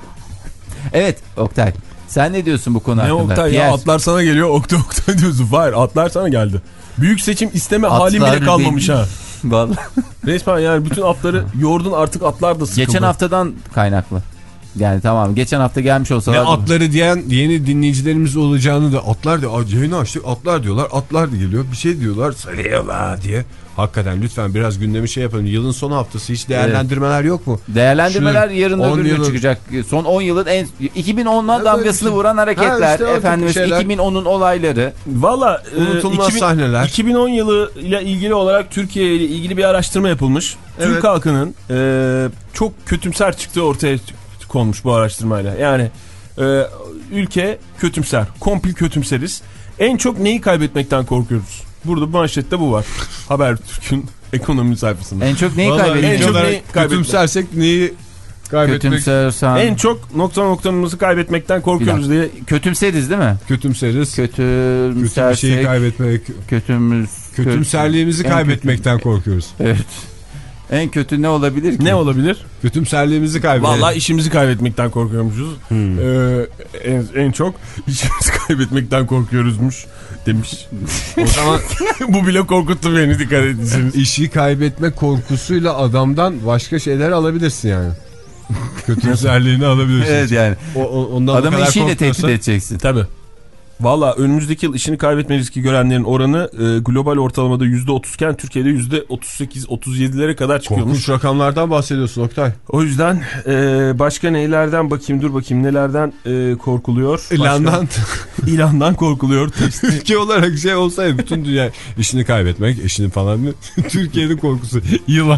Evet Oktay. Sen ne diyorsun bu konu Ne hakkında? Oktay Pierre, ya, atlar sana geliyor, Oktay Oktay diyorsun. Hayır, atlar sana geldi. Büyük seçim isteme atlar halim bile kalmamış benim. ha. Vallahi. Resmen yani bütün atları yordun, artık atlar da sıkıldı. Geçen haftadan kaynaklı. Yani tamam, geçen hafta gelmiş Ne olsalar. atları diyen yeni dinleyicilerimiz olacağını da atlar diyor. Yayını açtık, atlar diyorlar. Atlar da geliyor. Bir şey diyorlar. Sayıyorlar diye. Hakikaten lütfen biraz gündemi şey yapalım. Yılın son haftası, hiç değerlendirmeler evet. yok mu? Değerlendirmeler Şu yarın öbür gün yılın... çıkacak. Son on yılın en iki bin ondan evet, damgasını işte. vuran hareketler. Ha, işte efendim şeyler. iki bin onun olayları. Valla unutulmaz e, iki bin, sahneler. iki bin on yılı ile ilgili olarak Türkiye ile ilgili bir araştırma yapılmış. Evet. Türk halkının e, çok kötümser çıktığı ortaya konmuş bu araştırmayla. Yani e, ülke kötümser, kompil kötümseriz. En çok neyi kaybetmekten korkuyoruz? Burada manşette bu var. Habertürk'ün ekonomi sayfasında. En çok neyi Vallahi kaybedeceğiz? En çok neyi kötümsersek neyi kaybetmek? Kötümsersen. En çok nokta noktamızı kaybetmekten korkuyoruz diye. Kötümseriz değil mi? Kötümseriz. Kötümsersek. Kötü bir şeyi kaybetmek. Kötümüz. Kötümserliğimizi kötü, kaybetmekten kötü. korkuyoruz. Evet. En kötü ne olabilir ki? Ne olabilir? Kötümserliğimizi kaybetmek. Vallahi işimizi kaybetmekten korkuyormuşuz. Hmm. Ee, en, en çok işimizi kaybetmekten korkuyoruzmuş demiş. O zaman bu bile korkuttu beni, dikkat ederseniz. İşi kaybetme korkusuyla adamdan başka şeyler alabilirsin yani. Kötümserliğini alabilirsin. Evet yani. O, o, ondan adamı işiyle tehdit korkuyorsa... edeceksin. Tabii. Valla önümüzdeki yıl işini kaybetme riski görenlerin oranı e, global ortalamada yüzde otuz iken Türkiye'de yüzde otuz sekiz otuz yedilere kadar çıkıyormuş. Korkunç rakamlardan bahsediyorsun Oktay. O yüzden e, başka nelerden bakayım, dur bakayım nelerden e, korkuluyor. Başka... İlandan. İlandan korkuluyor. Türkiye olarak şey olsaydı bütün dünya işini kaybetmek, eşini falan mı? Türkiye'nin korkusu yılan.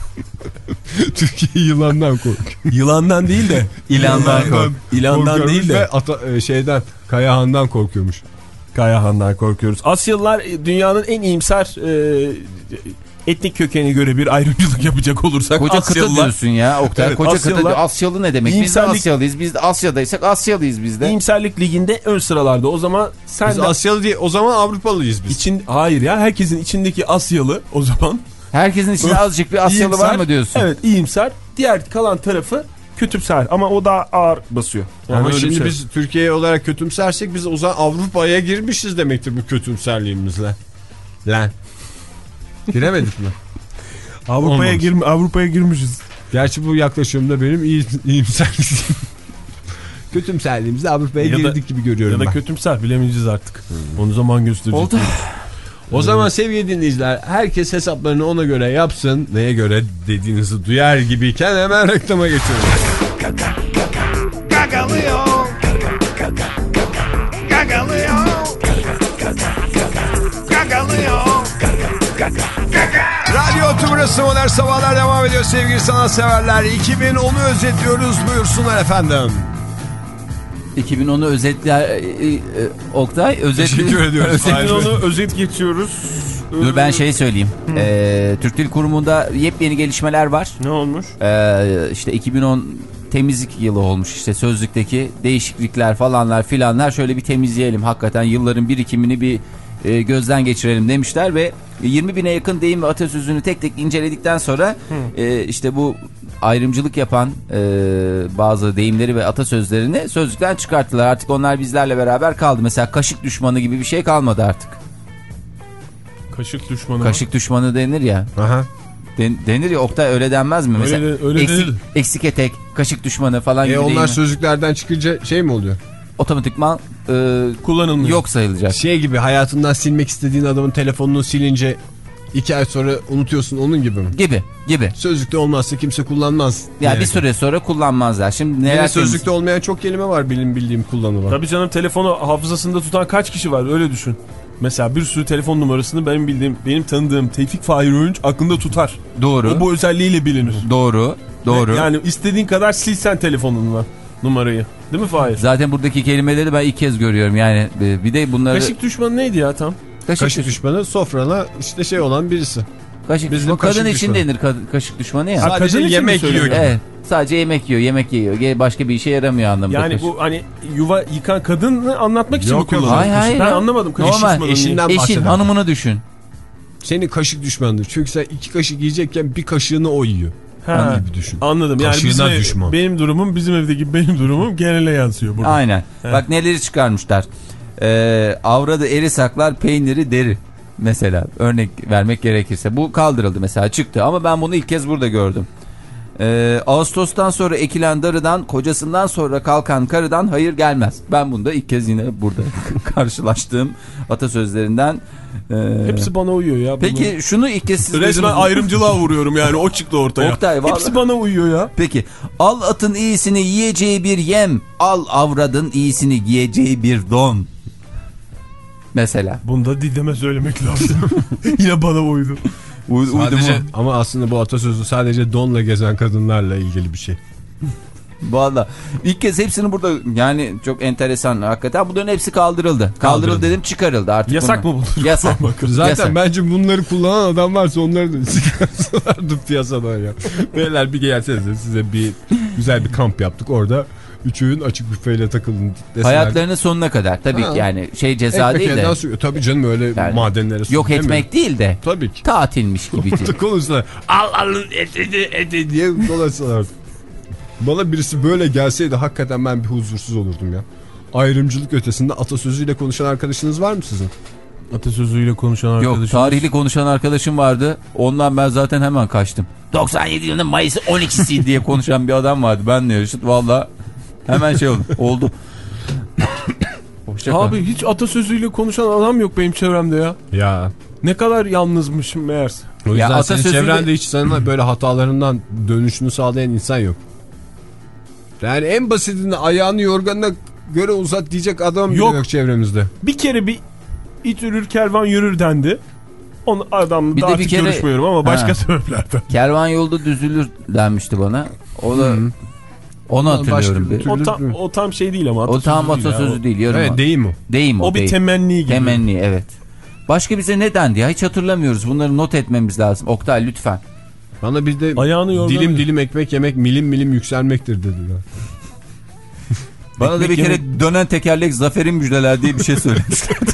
Türkiye yılandan korkuyor. Yılandan değil de İlandan kork. İlandan değil de ve ata, şeyden Kayahan'dan korkuyormuş. Kayahan'dan korkuyoruz. Asyalılar dünyanın en iyimser e, etnik kökenine göre bir ayrımcılık yapacak olursak koca Asyalılar... kıta diyorsun ya Oktay. Evet, koca Asyalılar, kıta Asyalı ne demek? İyimserlik... Biz de Asyalıyız. Biz de Asya'daysak Asyalıyız biz de. İyimserlik liginde ön sıralarda. O zaman sen biz de... Asyalı değil, o zaman Avrupalıyız biz. İçin... Hayır ya, herkesin içindeki Asyalı o zaman. Herkesin içinde azıcık bir Asyalı İyimser, var mı diyorsun? Evet, iyimser. Diğer kalan tarafı kötümser ama o daha ağır basıyor. Yani ama şimdi şey. biz Türkiye olarak kötümsersek biz o zaman Avrupa'ya girmişiz demektir bu kötümserliğimizle. Lan. Giremedik mi? Avrupa'ya girm Avrupa'ya girmişiz. Gerçi bu yaklaşımda benim iyi, iyimserliğim. Kötümserliğimizle Avrupa'ya ya girdik da, gibi görüyorum ya ben. Ya da kötümser, bilemeyeceğiz artık. Hmm. Onu zaman gösterecek. Oldu. O zaman sevgili dinleyiciler, herkes hesaplarını ona göre yapsın. Neye göre dediğinizi duyar gibiyken hemen reklama geçiyoruz. Gagalıyor. Gagalıyor. Gagalıyor. Radyo Tümrüt'ü Modern Sabahlar devam ediyor sevgili sanatseverler. iki bin onu özetliyoruz, buyursunlar efendim. iki bin onu özetler e, e, Oktay özet. Teşekkür ediyoruz. iki bin onu özet geçiyoruz. Dur ben şey söyleyeyim. Ee, Türk Dil Kurumu'nda yepyeni gelişmeler var. Ne olmuş? Ee, işte iki bin on temizlik yılı olmuş, işte sözlükteki değişiklikler falanlar filanlar, şöyle bir temizleyelim, hakikaten yılların birikimini bir e, gözden geçirelim demişler ve yirmi bine yakın deyim ve atasözünü tek tek inceledikten sonra e, işte bu ayrımcılık yapan e, bazı deyimleri ve atasözlerini sözlükten çıkarttılar. Artık onlar bizlerle beraber kaldı. Mesela kaşık düşmanı gibi bir şey kalmadı artık. Kaşık düşmanı. Kaşık düşmanı denir ya. Aha. Den, denir ya Oktay, öyle denmez mi? Mesela öyle, öyle eksik, değil. eksik etek, kaşık düşmanı falan E gibi onlar değil mi? sözlüklerden çıkınca şey mi oluyor? Otomatikman e, Kullanılmıyor. yok sayılacak. Şey gibi, hayatından silmek istediğin adamın telefonunu silince iki ay sonra unutuyorsun, onun gibi mi? Gibi gibi. Sözlükte olmazsa kimse kullanmaz. Ya Yani bir süre sonra kullanmazlar. Şimdi neler Yine sözlükte olmayan çok kelime var benim bildiğim kullanılan. Tabii canım, telefonu hafızasında tutan kaç kişi var, öyle düşün. Mesela bir sürü telefon numarasını benim bildiğim, benim tanıdığım Tevfik Fahir Öğünç aklında tutar. Doğru. O bu özelliğiyle bilinir. Doğru. Doğru. Yani istediğin kadar silsen telefonunla numarayı. Değil mi Fahir? Zaten buradaki kelimeleri ben ilk kez görüyorum. Yani bir de bunları... Kaşık düşmanı neydi ya tam? Kaşık, Kaşık düş- düşmanı sofrana işte şey olan birisi. kaşık Bizim düşmanı. Kadın kaşık için düşmanı. denir ka- kaşık düşmanı ya. Ha, Sadece kadın için yemek mi yiyor söylüyor? Evet. Sadece yemek yiyor, yemek yiyor. Başka bir işe yaramıyor anlamında. Yani kaşık. bu hani yuva yıkan kadını anlatmak için Yok, mi yok. kullanılıyor? Hayır, hayır Ben ya. anlamadım. Kaşık Normal. düşmanı niye? Eşinden Eşin, bahseder. hanımını düşün. Senin kaşık düşmandır. Çünkü sen iki kaşık yiyecekken bir kaşığını o yiyor. Ha, Onun gibi düşün. anladım. Yani Kaşığına bizim ev- düşman. benim durumum, bizim evdeki benim durumum genele yansıyor burada. Aynen. Evet. Bak neleri çıkarmışlar. Ee, avradı eri saklar, peyniri deri. Mesela örnek vermek gerekirse. Bu kaldırıldı mesela, çıktı. Ama ben bunu ilk kez burada gördüm. Ee, Ağustos'tan sonra ekilen darıdan, kocasından sonra kalkan karıdan hayır gelmez. Ben bunu da ilk kez yine burada karşılaştığım atasözlerinden. E... Hepsi bana uyuyor ya. Peki bunu... şunu ilk kez siz resmen duydunuz mu? ayrımcılığa vuruyorum yani, o çıktı ortaya. Oktay, vallahi... Hepsi bana uyuyor ya. Peki, al atın iyisini yiyeceği bir yem, al avradın iyisini giyeceği bir don. Mesela. Bunu da Didem'e söylemek lazım. Yine bana uydu. Uy, Sadece, ama aslında bu atasözü sadece donla gezen kadınlarla ilgili bir şey. Valla ilk kez hepsini burada, yani çok enteresan hakikaten, bunların hepsi kaldırıldı. Kaldırıldı, Kaldırıldı. dedim, çıkarıldı artık. Yasak bunlar. mı bunlar? Yasak. Zaten Yasak. bence bunları kullanan adam varsa onları da çıkarsalardı piyasadan ya. Beyler bir gelsenize, size bir güzel bir kamp yaptık orada. Üç öğün açık büfeyle takılın deseler. Hayatlarının sonuna kadar tabii Ha. ki, yani şey ceza Ekmek değil de. elden su- Tabii canım, öyle Yani madenlere su yok demiyor. etmek değil de. Tabii ki. Tatilmiş gibi. Orada konuşsalar. Al alın eti eti diye dolaşsalardı. Bana birisi böyle gelseydi hakikaten ben bir huzursuz olurdum ya. Ayrımcılık ötesinde atasözüyle konuşan arkadaşınız var mı sizin? Atasözüyle konuşan arkadaşım. Yok, tarihli konuşan arkadaşım vardı. Ondan ben zaten hemen kaçtım. doksan yedi yılının Mayıs'ı on ikisi diye konuşan bir adam vardı. Benle yarışıt valla hemen şey oldu. Oldu. Abi hiç atasözüyle konuşan adam yok benim çevremde ya. Ya. Ne kadar yalnızmışım meğerse. O yüzden Ya senin atasözüyle- çevrende hiç sana böyle hatalarından dönüşünü sağlayan insan yok. Yani en basitinde ayağını yorganına göre uzat diyecek adam bile Yok. yok çevremizde. Bir kere bir it yürür kervan yürür dendi. Onu adamla Bir da de bir artık kere- görüşmüyorum ama başka Ha. sebeplerden. Kervan yolda düzülür denmişti bana. O da Hı. onu Başka hatırlıyorum. bir Bir. tür- O tam, o tam şey değil ama O atasözü tam değil ya. atasözü O- değil. Yarım Evet, o. değil mi? Değil mi o? O bir değil. temenni gibi. Temenni, evet. Başka bize ne dendi ya? Hiç hatırlamıyoruz. Bunları not etmemiz lazım. Oktay lütfen. Bana bir de Ayağını yorganı- dilim dilim ekmek yemek milim milim yükselmektir dediler. Bana da bir Ekmek kere yemek- dönen tekerlek zaferin müjdeler diye bir şey söylemişlerdi.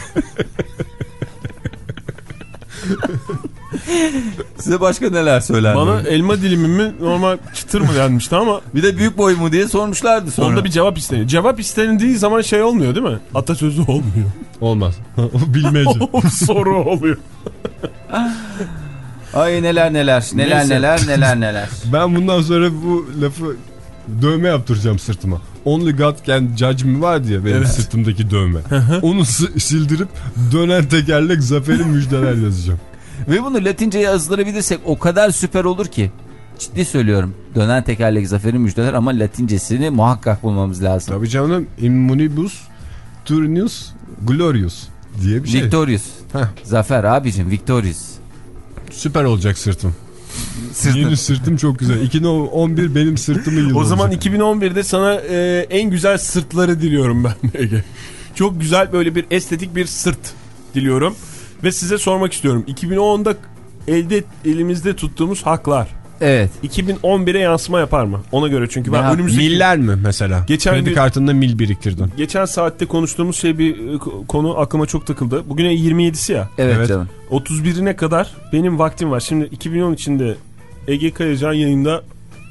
Size başka neler söylendi? Bana elma dilimi mi normal çıtır mı denmişti ama Bir de büyük boy mu diye sormuşlardı sonra. onda bir cevap isteniyor. Cevap istenildiği zaman şey olmuyor değil mi? Atasözü olmuyor. Olmaz. O bilmece. O soru oluyor. Ay neler neler neler Neyse. neler neler neler. Ben bundan sonra bu lafı dövme yaptıracağım sırtıma. Only God can judge me var diye benim Evet. sırtımdaki dövme. Onu sı- sildirip dönen tekerlek zaferin müjdeler yazacağım. Ve bunu Latince yazdırabilirsek o kadar süper olur ki. Ciddi söylüyorum. Dönen tekerlek zaferin müjdeler ama Latincesini muhakkak bulmamız lazım. Tabii canım, immunibus turnius glorious diye bir şey. Victorious. Heh. Zafer abicim, Victorious. Süper olacak sırtım. Sırtın. Yeni sırtım çok güzel. iki bin on bir benim sırtımın yılı O zaman olacak. iki bin on birde sana e, en güzel sırtları diliyorum ben Ege. Çok güzel böyle bir estetik bir sırt diliyorum. Ve size sormak istiyorum. iki bin onda elde elimizde tuttuğumuz haklar. Evet. iki bin on bire yansıma yapar mı? Ona göre çünkü ben Ne önümüzdeki... Miller mi mesela? Geçen Kredi bir- kartında mil biriktirdin. Geçen saatte konuştuğumuz şey bir e, konu aklıma çok takıldı. Bugün yirmi yedisi ya. Evet, Evet. canım. otuz birine kadar benim vaktim var. Şimdi iki bin on içinde Ege Kayacan yayında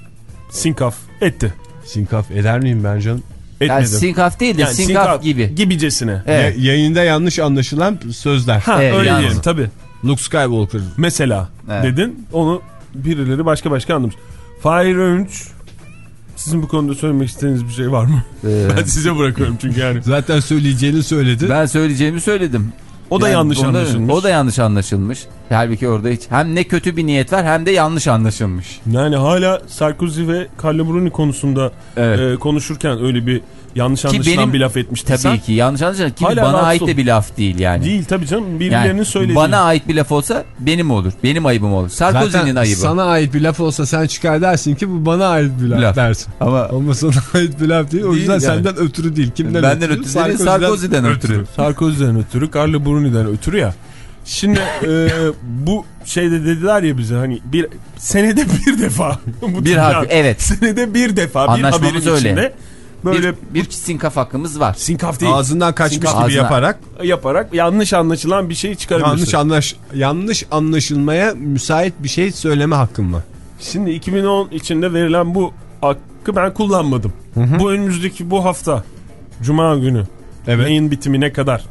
sinkaf etti. Sinkaf eder miyim ben canım? Yani Etmedim. sinkaf değil de Yani sinkaf gibi. Gibicesine. Evet. Ya- yayında yanlış anlaşılan sözler. Ha Evet, öyle yalnız. diyelim tabii. Luke Skywalker. Mesela Evet. dedin, onu birileri başka başka anlamış. Fahir Öğünç, sizin bu konuda söylemek istediğiniz bir şey var mı? Ee, Ben size bırakıyorum çünkü yani. Zaten söyleyeceğini söyledi. ben söyleyeceğimi söyledim. O da Yani yanlış onda- anlaşılmış. O da yanlış anlaşılmış. Halbuki orada hiç hem ne kötü bir niyet var hem de yanlış anlaşılmış. Yani hala Sarkozy ve Carlo Bruni konusunda Evet. e, konuşurken öyle bir yanlış anlaşılan benim- bir laf etmiştin Tabii sen. ki yanlış anlaşılmış. Ki Hala bana rahatsız ait de oldum. bir laf değil yani. Değil tabii canım, birilerinin Yani söylediği. bana ait bir laf olsa benim olur. Benim ayıbım olur. Sarkozy'nin Zaten ayıbı. sana ait bir laf olsa sen çıkar dersin ki bu bana ait bir laf, Laf. dersin. Ama Ama sana ait bir laf değil. O Değil yüzden yani. senden ötürü değil. Kimden benden ötürü değil, Sarkozy'den ötürü. Sarkozy'den ötürü, Carlo Bruni'den ötürü ya. Şimdi e, bu şeyde dediler ya bize hani bir senede bir defa. bu Bir dünya- hak, evet. Senede bir defa bir Anlaşmamız haberin öyle. içinde böyle Bir, bir sinkaf hakkımız var. sinkaf değil. Ağzından kaçmış Sinkaf. gibi Ağzına- yaparak yaparak yanlış anlaşılan bir şey çıkarabilirsin. yanlış anlaş yanlış anlaşılmaya müsait bir şey söyleme hakkım var. Şimdi iki bin on içinde verilen bu hakkı ben kullanmadım. Bu önümüzdeki bu hafta Cuma günü Evet. yayın bitimine kadar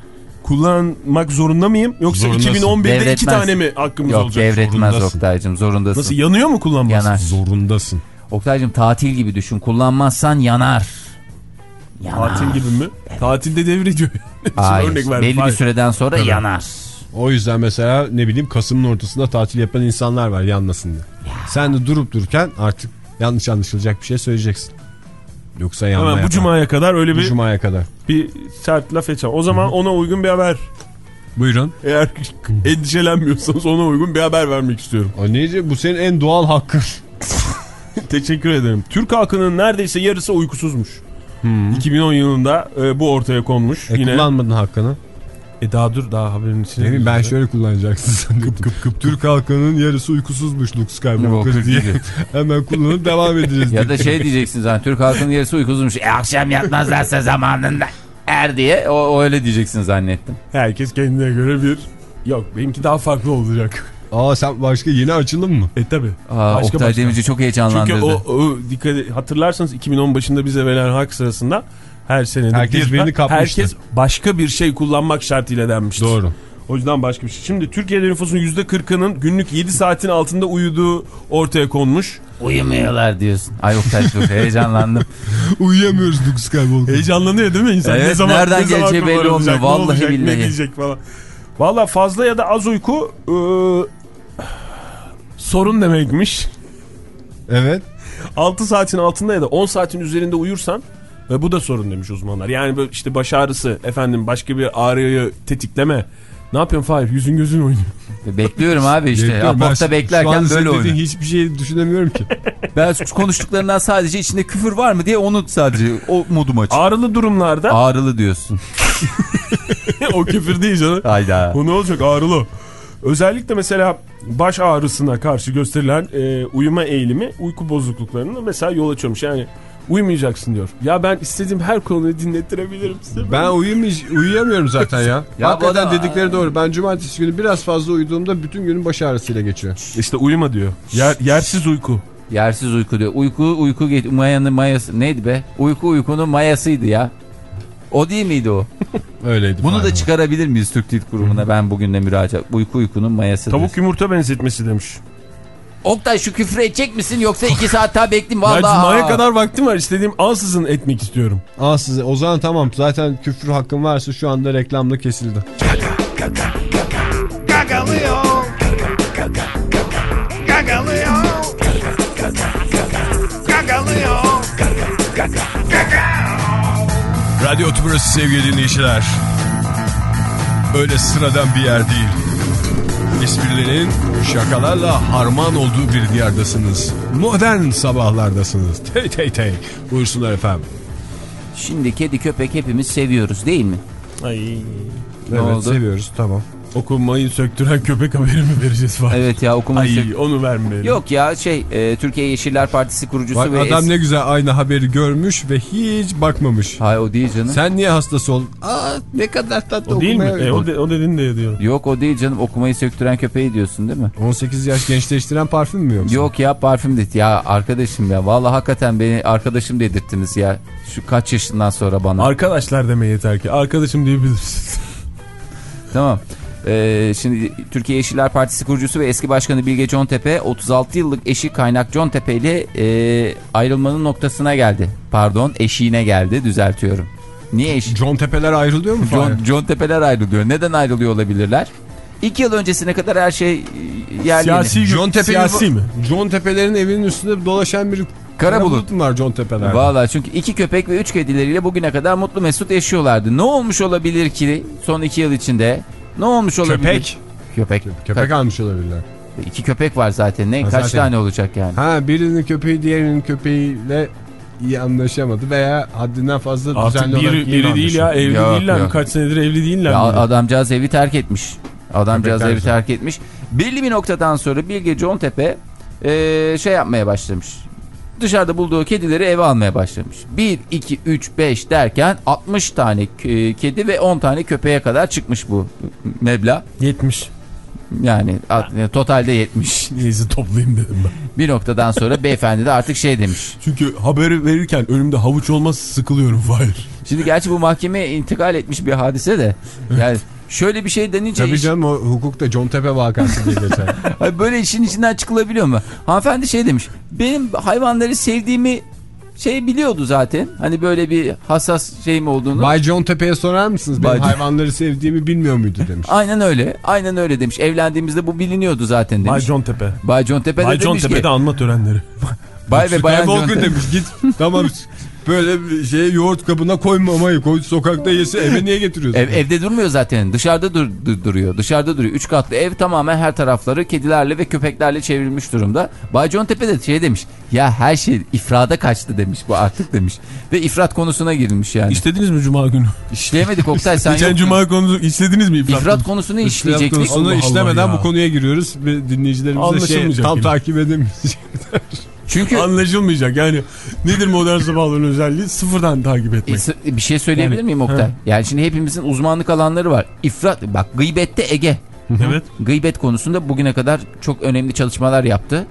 kullanmak zorunda mıyım? Yoksa Zorundasın. iki bin on birde iki Devretmez. tane mi hakkımız Yok, olacak? devretmez Zorundasın. Oktay'cım, zorundasın. Nasıl, yanıyor mu kullanması? Yanar. Zorundasın. Oktay'cım tatil gibi düşün. Kullanmazsan yanar. Yanar. Tatil gibi mi? Tatilde devrediyor. Hayır. Örnek verdim. Belli bir Hayır. süreden sonra Evet. yanar. O yüzden mesela ne bileyim Kasım'ın ortasında tatil yapan insanlar var yanmasın diye. Sen de durup dururken artık yanlış anlaşılacak bir şey söyleyeceksin. Yoksa yanma Hemen bu yapar. cumaya kadar öyle Bu bir, cumaya kadar. bir sert laf edeceğim. O zaman ona uygun bir haber. Buyurun. Eğer endişelenmiyorsanız ona uygun bir haber vermek istiyorum. O neydi? Bu senin en doğal hakkın. Teşekkür ederim. Türk halkının neredeyse yarısı uykusuzmuş. iki bin on yılında e, bu ortaya konmuş. E, Yine kullanmadın hakkını. E daha dur, daha haberin içine. Ne bileyim, ben şöyle kullanacaksın sanıyordum. Kıp kıp kıp. Türk halkının yarısı uykusuzmuş Luke Skywalker diye. Hemen kullanıp devam edeceğiz. Ya da şey diyeceksin zaten, Türk halkının yarısı uykusuzmuş. E, akşam yatmazlarsa zamanında er diye o, o öyle diyeceksin zannettim. Herkes kendine göre bir... Yok, benimki daha farklı olacak. Aa, sen başka yeni açılım mı? E tabi. Aa, Oktay Demirci çok heyecanlandırdı. Çünkü o, o dikkat et- hatırlarsanız iki bin on başında bize verilen hak sırasında her sene Herkes birini kapmıştı. herkes başka bir şey kullanmak şartıyla denmiştir. Doğru. O yüzden başka bir şey. Şimdi Türkiye'de nüfusun yüzde kırkının günlük yedi saatin altında uyuduğu ortaya konmuş. Uyumuyorlar diyorsun. Ay Oktay çok heyecanlandım. Uyuyamıyoruz Luke Skywalker. Heyecanlanıyor değil mi insan? Evet, ne zaman, nereden ne zaman geleceği kurban belli olacak, olmuyor. ne Vallahi olacak, billahi. Ne diyecek falan. Valla fazla ya da az uyku ıı, sorun demekmiş. Evet. altı saatin altında ya da on saatin üzerinde uyursan ve bu da sorun demiş uzmanlar. Yani böyle işte baş ağrısı, efendim başka bir ağrıyı tetikleme. Ne yapıyorsun Fahir? Yüzün gözün oynuyor. Bekliyorum abi işte. Bekliyorum. Ben Aportta şu beklerken an böyle senin dediğin oynuyor. hiçbir şey düşünemiyorum ki. Ben konuştuklarından sadece içinde küfür var mı diye onu sadece o modum açık. Ağrılı durumlarda Ağrılı diyorsun. o küfür değil canım. Hayda. Bu ne olacak, ağrılı. Özellikle mesela baş ağrısına karşı gösterilen e, uyuma eğilimi uyku bozukluklarına mesela yol açıyormuş. Yani uyumayacaksın diyor. Ya ben istediğim her konuyu dinlettirebilirim size. Ben uyumayış, uyuyamıyorum zaten ya. Ya Hakikaten bu adam- dedikleri doğru. Ben cumartesi günü biraz fazla uyuduğumda bütün günün baş ağrısıyla geçiyor. İşte uyuma diyor. Yer, yersiz uyku. Yersiz uyku diyor. Uyku uyku get mayanın mayası neydi be? Uyku uykunun mayasıydı ya. O değil miydi o? Öyleydi. Bunu da Fahir. çıkarabilir miyiz Türk Dil Kurumu'na? Ben bugün de müracaat. Uyku uykunun mayasıdır. Tavuk yumurta benzetmesi demiş. Oktay şu küfür edecek misin yoksa iki saat daha bekleyeyim Ya vallahi. cumaya kadar vaktim var. İstediğim ansızın etmek istiyorum. Aa, size o zaman tamam, zaten küfür hakkım varsa şu anda reklamda kesildi. Gagalıyor. Gagalıyor. Gagalıyor. Radyo Tümrüt'ü sevgili dinleyiciler. Öyle sıradan bir yer değil. Esprilerin şakalarla harman olduğu bir diyardasınız. Modern sabahlardasınız. Tey tey tey. Buyursunlar efendim. Şimdi kedi köpek hepimiz seviyoruz değil mi? Ay. Ne Evet oldu? seviyoruz tamam. Okumayı söktüren köpek haberi mi vereceğiz falan? Evet ya okumayı Ay onu vermeyelim. Yok ya şey e, Türkiye Yeşiller Partisi kurucusu Bak, ve adam es- ne güzel aynı haberi görmüş ve hiç bakmamış. Hayır o değil canım. Sen niye hastası oldun? Aa ne kadar tatlı O değil mi? okumaya. E, o, de, o dedin de diyor. Yok o değil canım, okumayı söktüren köpeği diyorsun değil mi? on sekiz yaş gençleştiren parfüm mü yoksa? Yok ya parfüm dedi. Ya arkadaşım ya vallahi hakikaten beni arkadaşım dedirttiniz ya. Şu kaç yaşından sonra bana. Arkadaşlar deme yeter ki. Arkadaşım diyebilirsin. Tamam. Ee, şimdi Türkiye Yeşiller Partisi kurucusu ve eski başkanı Bilge Contepe otuz altı yıllık eşi Kaynak Contepe ile e, ayrılmanın noktasına geldi. Pardon eşiğine geldi, düzeltiyorum. Niye eşi? John Tepe'ler ayrılıyor mu? John, John Tepe'ler ayrılıyor. Neden ayrılıyor olabilirler? İki yıl öncesine kadar her şey yerli. Siyasi, John Tepe siyasi mi? John Tepe'lerin evinin üstünde dolaşan bir Kara bulut mu var John Tepe'lerde? Valla çünkü iki köpek ve üç kedileriyle bugüne kadar mutlu mesut yaşıyorlardı. Ne olmuş olabilir ki son iki yıl içinde? Ne olmuş olabilir? Köpek. Köpek. Köpek almış olabilirler. İki köpek var zaten. Ne? Ha, Kaç zaten. tane olacak yani? Ha birinin köpeği diğerinin köpeğiyle iyi anlaşamadı veya haddinden fazla Artık düzenli olarak biri, iyi biri değil ya. Evli Yok, değiller mi? yok. Kaç senedir evli değiller Ya mi? adamcağız evi terk etmiş. Adamcağız Köpekler evi güzel. terk etmiş. Belli bir noktadan sonra Bilge Contepe e, şey yapmaya başlamış. Dışarıda bulduğu kedileri eve almaya başlamış. bir, iki, üç, beş derken altmış tane e, kedi ve on tane köpeğe kadar çıkmış bu meblağ. yetmiş. Yani at- totalde yetmiş. Neyse toplayayım dedim ben. Bir noktadan sonra beyefendi de artık şey demiş. Çünkü haberi verirken önümde havuç olmaz sıkılıyorum Fahir. Şimdi gerçi bu mahkemeye intikal etmiş bir hadise de. Yani şöyle bir şey denince... Tabii iş- canım o hukukta John Tepe vakası diye geçer. Ay, böyle işin içinden çıkılabiliyor mu? Hanımefendi şey demiş. Benim hayvanları sevdiğimi şey biliyordu zaten. Hani böyle bir hassas şeyim olduğunu. Bay John Tepe'ye sorar mısınız? Benim Bay- hayvanları sevdiğimi bilmiyor muydu demiş. Aynen öyle. Aynen öyle demiş. Evlendiğimizde bu biliniyordu zaten demiş. Bay John Tepe. Bay John Tepe de Bay John demiş Tepe'de ki. anma törenleri. Bay ve Bayan John Skywalker Tepe. demiş git tamam böyle bir şeye yoğurt kabına koymamayı koy sokakta yese eve niye getiriyorsun? Ev, evde durmuyor zaten. Dışarıda dur, dur- duruyor. Dışarıda duruyor. Üç katlı ev tamamen her tarafları kedilerle ve köpeklerle çevrilmiş durumda. Bay John Tepe de şey demiş. Ya her şey ifrada kaçtı demiş bu artık demiş. Ve ifrat konusuna girilmiş yani. İstediniz mi Cuma günü? İşleyemedik Oktay sen Geçen yoktun. Cuma konusu istediniz mi ifrat? İfrat konusunu işleyecektik. Onu Allah işlemeden Allah ya. bu konuya giriyoruz ve dinleyicilerimize şey, Anlaşılmayacak tam gibi. takip edemeyecek. Çünkü Anlaşılmayacak yani. Nedir modern sabahların özelliği? Sıfırdan takip etmek. bir şey söyleyebilir Yani, miyim Oktay? he. Yani şimdi hepimizin uzmanlık alanları var. İfrat bak gıybette Ege. Evet. Gıybet konusunda bugüne kadar çok önemli çalışmalar yaptı.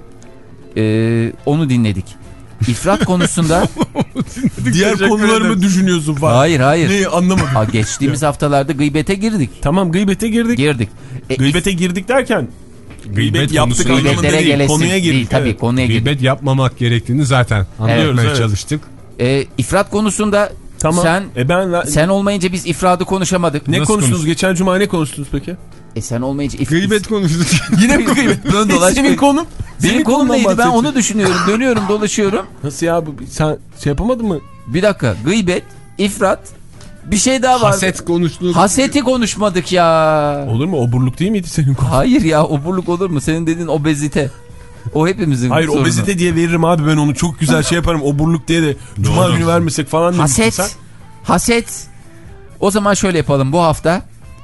Ee, onu dinledik. İfrat konusunda Diğer Teşekkür konuları mı ederim. düşünüyorsun falan? hayır hayır. Neyi anlamadım. Ha, geçtiğimiz haftalarda gıybete girdik. Tamam gıybete girdik. Girdik. E, Gıybete girdik derken gıybet yaptık konusuna- anlamında gıybetlere değil. gelesin Konuya girdik. değil. Tabii Evet. konuya girdik. Gıybet yapmamak gerektiğini zaten anlatmaya evet. çalıştık. E, ifrat konusunda Tamam. sen e ben sen olmayınca biz ifradı konuşamadık. ne Nasıl konuştunuz? konuştun? Geçen cuma ne konuştunuz peki? E sen olmayınca if Gıybet konuştuk. Yine mi gıybet? Dön dolaş. Senin konun. Benim senin konum konundan neydi? Ben bahsedeceksin. onu düşünüyorum. Dönüyorum, dolaşıyorum. Nasıl ya? Bu, sen şey yapamadın mı? Bir dakika. Gıybet, ifrat, bir şey daha var. Haset konuştuk. Haseti konuşmadık ya. Olur mu? Oburluk değil miydi senin konun? Hayır ya, oburluk olur mu? Senin dediğin obezite. O hepimizin Hayır sorunu. obezite diye veririm abi ben onu çok güzel şey yaparım. Oburluk diye de cuma günü vermesek falan demiştin Haset. sen. Haset. O zaman şöyle yapalım bu hafta.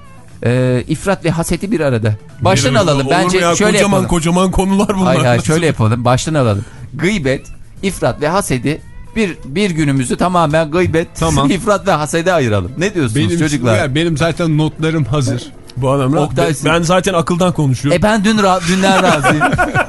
E, ifrat ve haseti bir arada. Baştan Verir, alalım. olur mu Bence ya? şöyle kocaman, yapalım. Kocaman konular bunlar. Hayır hayır Nasıl? şöyle yapalım. Baştan alalım. Gıybet, ifrat ve hasedi bir bir günümüzü tamamen gıybet, Tamam. ifrat ve hasede ayıralım. Ne diyorsunuz Benim, çocuklar? yani benim zaten notlarım hazır. Bu adam rahat. Oktay, Ben, ben zaten akıldan konuşuyorum. E ben dün ra dünden razıyım.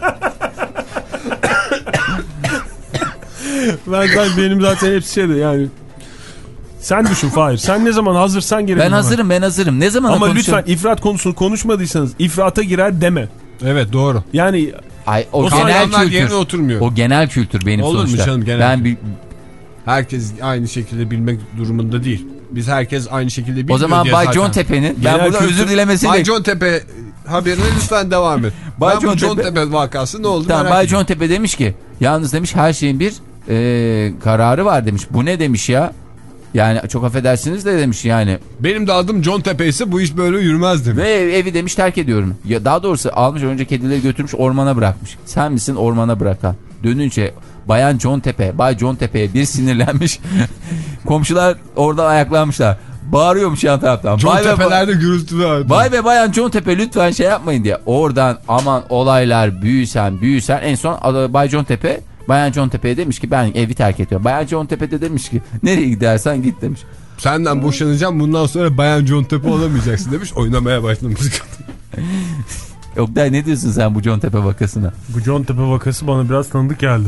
Ben zaten benim zaten hepsi şeydi yani. Sen düşün Fahir. Sen ne zaman hazırsan gelelim. Ben hemen. hazırım ben hazırım. Ne zaman Ama konuşalım? lütfen ifrat konusunu konuşmadıysanız ifrata girer deme. Evet doğru. Yani Ay, o, O genel kavramlar yerine kültür. oturmuyor. O genel kültür benim Olur mu sonuçta. canım, genel ben kültür? bir, Herkes aynı şekilde bilmek durumunda değil. Biz herkes aynı şekilde bilmiyor o zaman diye Bay zaten. John Tepe'nin ben Genel burada kültür- özür dilemesini Bay John Tepe haberine lütfen devam et. Bay ben John bu John Tepe- Tepe, vakası ne oldu Tamam, merak Bay ediyorum. John Tepe demiş ki yalnız demiş her şeyin bir e, kararı var demiş. Bu ne demiş ya? Yani çok affedersiniz de demiş yani. Benim de adım John Tepe ise bu iş böyle yürümez demiş. Ve ev, evi demiş terk ediyorum. Ya daha doğrusu almış önce kedileri götürmüş ormana bırakmış. Sen misin ormana bırakan? Dönünce Bayan John Tepe, Bay John Tepe'ye bir sinirlenmiş. Komşular orada ayaklanmışlar. Bağırıyormuş yan taraftan. John Vay Tepe'lerde gürültü var. Vay be Bayan John Tepe lütfen şey yapmayın diye. Oradan aman olaylar büyüsen büyüsen en son Bay John Tepe Bayan John Tepe'ye demiş ki ben evi terk ediyorum. Bayan John Tepe de demiş ki nereye gidersen git demiş. Senden boşanacağım, bundan sonra Bayan John Tepe olamayacaksın demiş, oynamaya başlamış. Oktay ne diyorsun sen bu John Tepe vakasına? Bu John Tepe vakası bana biraz tanıdık geldi.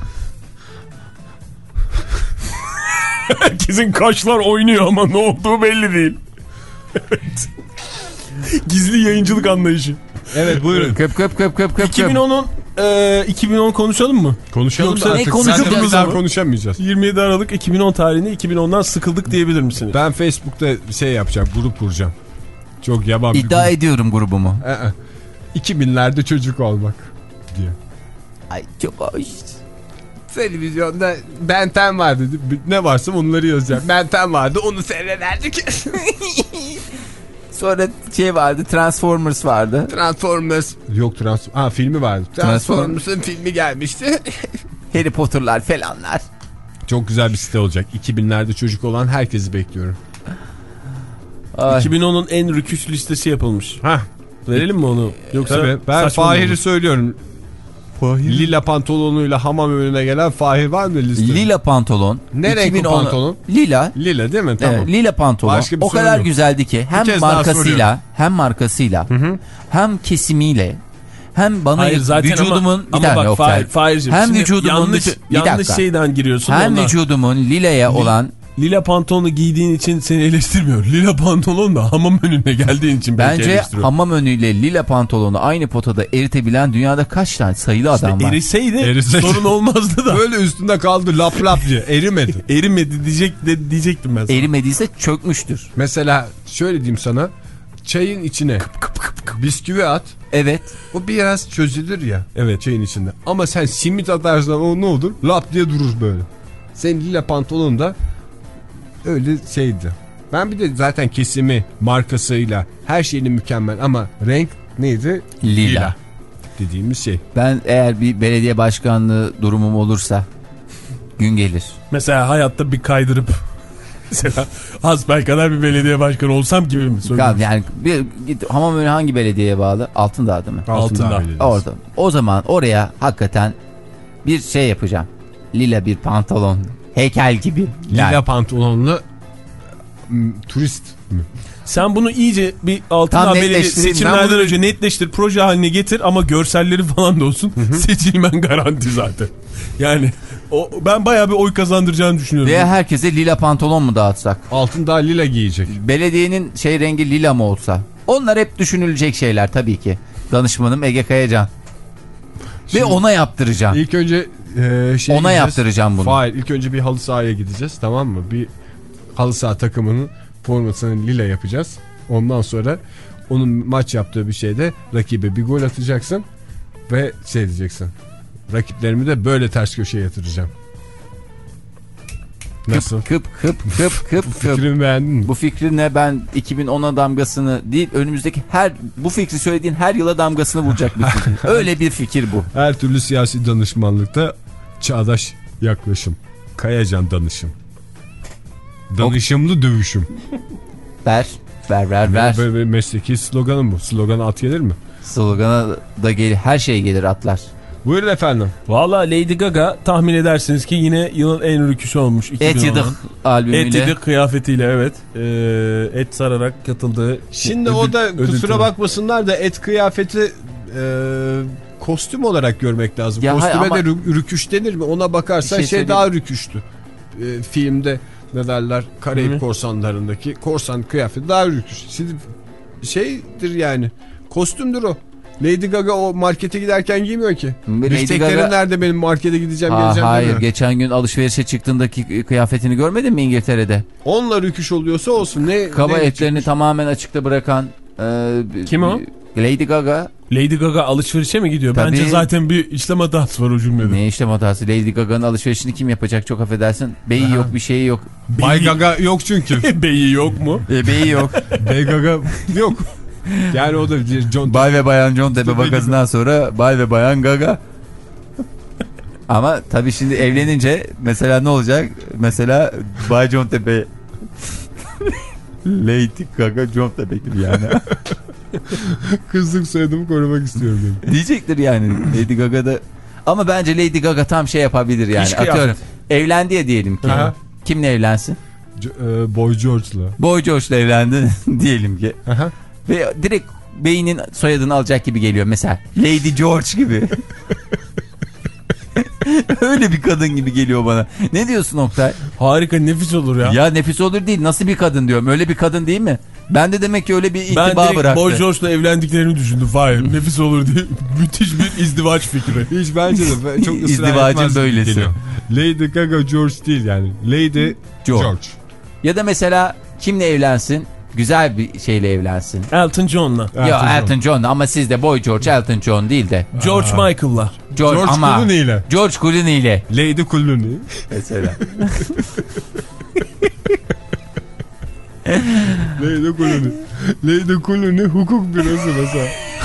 Herkesin kaşlar oynuyor ama ne olduğu belli değil. Evet. Gizli yayıncılık anlayışı. Evet buyurun. Köp köp köp köp köp. iki bin onun e, iki bin on konuşalım mı? Konuşalım Yoksa da ne artık konuşalım zaten o bir daha zaman? konuşamayacağız. yirmi yedi Aralık iki bin on tarihini iki bin ondan sıkıldık diyebilir misiniz? Ben Facebook'ta şey yapacağım, grup kuracağım. Çok yaban bir İddia grup. ediyorum grubumu. Ee, iki binlerde çocuk olmak diye. Ay çok hoş. Televizyonda Ben on vardı. Ne varsa onları yazacağım. Ben on vardı, onu seyrederdik. Sonra şey vardı, Transformers vardı. Transformers. Yok Transformers. Ha filmi vardı. Transformers'ın filmi gelmişti. Harry Potter'lar falanlar. Çok güzel bir site olacak. iki binlerde çocuk olan herkesi bekliyorum. Ay. iki bin onun en rüküş listesi yapılmış. Hah. Verelim mi onu? Yoksa Tabii. Ben Fahir'i söylüyorum. Fahir. Lila pantolonuyla hamam önüne gelen Fahir var mı listede? Lila pantolon. Ne renk o pantolon? Lila. Lila değil mi? Tamam. Evet, lila pantolon. Başka bir o sorun kadar yok. güzeldi ki hem markasıyla hem markasıyla hı hı. hem kesimiyle hem bana Hayır, zaten vücudumun ama, bir ama tane bak, yok. Fahir, Fahir'cim, hem vücudumun yanlış, bir yanlış dakika. şeyden giriyorsun. Hem ondan. vücudumun lilaya olan Lila pantolonu giydiğin için seni eleştirmiyor. Lila pantolon da hamam önüne geldiğin için bence hamam önüyle lila pantolonu aynı potada eritebilen dünyada kaç tane sayılı işte adam var. Eriseydi, Eriseydi sorun olmazdı da. Böyle üstünde kaldı lap lap diye erimedi. Erimedi diyecek, de, diyecektim ben sana. Erimediyse çökmüştür. Mesela şöyle diyeyim sana, çayın içine kıp kıp kıp kıp bisküvi at. Evet. O biraz çözülür ya. Evet. Çayın içinde. Ama sen simit atarsan o ne olur? Lap diye durur böyle. Senin lila pantolon da öyle şeydi. Ben bir de zaten kesimi, markasıyla her şeyini mükemmel ama renk neydi? Lila. Lila dediğimiz şey. Ben eğer bir belediye başkanlığı durumum olursa gün gelir. Mesela hayatta bir kaydırıp mesela hasbelkader bir belediye başkanı olsam gibi mi söylüyorsun? Yani bir git hamam önü hangi belediyeye bağlı? Altındağ değil mi? Altındağ. Orada. O zaman oraya hakikaten bir şey yapacağım. Lila bir pantolon. Heykel gibi. Lila Yani. pantolonlu m, turist mi? Sen bunu iyice bir Altındağ belediye netleştireyim. seçimlerden bunu... önce netleştir, proje haline getir ama görselleri falan da olsun. Seçilmen garanti zaten. Yani o, ben bayağı bir oy kazandıracağını düşünüyorum. Veya herkese lila pantolon mu dağıtsak? Altında lila giyecek. Belediyenin şey rengi lila mı olsa? Onlar hep düşünülecek şeyler tabii ki. Danışmanım Ege Kayacan. Şimdi, ve ona yaptıracağım. İlk önce e, şey ona yaptıracağım bunu. Hayır, ilk önce bir halı sahaya gideceğiz, tamam mı? Bir halı saha takımının formasını lila yapacağız. Ondan sonra onun maç yaptığı bir şeyde rakibe bir gol atacaksın ve şey diyeceksin. Rakiplerimi de böyle ters köşeye yatıracağım. Nasıl? Kıp kıp kıp kıp kıp. Fikrimi beğendin mi? Bu fikrine ben iki bin ona damgasını değil, önümüzdeki her bu fikri söylediğin her yıla damgasını vuracak bir fikir. Öyle bir fikir bu. Her türlü siyasi danışmanlıkta çağdaş yaklaşım. Kayacan danışım. Danışımlı dövüşüm. Ver, ver, ver, ver. Böyle bir mesleki sloganım bu. Slogan at gelir mi? Slogana da gelir, her şey gelir atlar. Buyurun efendim. Valla Lady Gaga tahmin edersiniz ki yine yılın en rüküşü olmuş. Et Yedik albümüyle. Et Yedik kıyafetiyle evet. Ee, et sararak katıldığı. Şimdi ödül, o da kusura töreni. bakmasınlar da et kıyafeti e, kostüm olarak görmek lazım. Ya Kostüme hayır, ama... de rü- rüküş denir mi? Ona bakarsan şey, şey daha rüküştü. E, filmde ne derler? Karayip Hı. korsanlarındaki korsan kıyafeti daha rüküş. Şimdi şeydir yani. Kostümdür o. Lady Gaga o markete giderken giymiyor ki. Bifteklerim Gaga... nerede benim markete gideceğim Aa, geleceğim hayır demiyor. Geçen gün alışverişe çıktığındaki kıyafetini görmedin mi İngiltere'de? Onunla rüküş oluyorsa olsun. Ne, Kaba ne etlerini çıkmış? tamamen açıkta bırakan. E, Kim o? Lady Gaga. Lady Gaga alışverişe mi gidiyor? Tabii. Bence zaten bir işlem hatası var o cümlede. Ne işlem hatası? Lady Gaga'nın alışverişini kim yapacak, çok affedersin. Beyi Aha. yok, bir şeyi yok. Bay Gaga yok çünkü. Beyi yok mu? E, beyi yok. Bay Gaga yok. Yani o da bir John Bay ve Bayan John Tepe vakasından sonra Bay ve Bayan Gaga. Ama tabii şimdi evlenince mesela ne olacak? Mesela Bay John Tepe Lady Gaga John Tepe gibi yani. Kızlık soyadımı korumak istiyorum dedim. Diyecektir yani Lady Gaga'da. Ama bence Lady Gaga tam şey yapabilir yani. Hiç Atıyorum. kıyafet. Evlendi ya diyelim ki. Aha. Kimle evlensin? C- e, Boy George'la. Boy George'la evlendi diyelim ki. Aha. Ve direkt beynin soyadını alacak gibi geliyor mesela. Lady George gibi. Öyle bir kadın gibi geliyor bana. Ne diyorsun Oktay? Harika, nefis olur ya. Ya nefis olur değil. Nasıl bir kadın diyorum. Öyle bir kadın değil mi? Ben de demek ki öyle bir ben intiba direkt bıraktı. Boy George'la evlendiklerini düşündüm. Hayır, nefis olur diye. Müthiş bir izdivaç fikri. Hiç bence de çok ısrar İzdivacın etmez böylesi. geliyor. Lady Gaga George değil yani. Lady George. George. Ya da mesela kimle evlensin? Güzel bir şeyle evlensin. Elton John'la. Elton ya John. Elton John ama sizde Boy George, Elton John değil de. George Aa. Michael'la. George, George ama Clooney ile. George Clooney ile. Lady Clooney. Mesela. Lady Clooney. Lady Clooney hukuk bürosu mesela.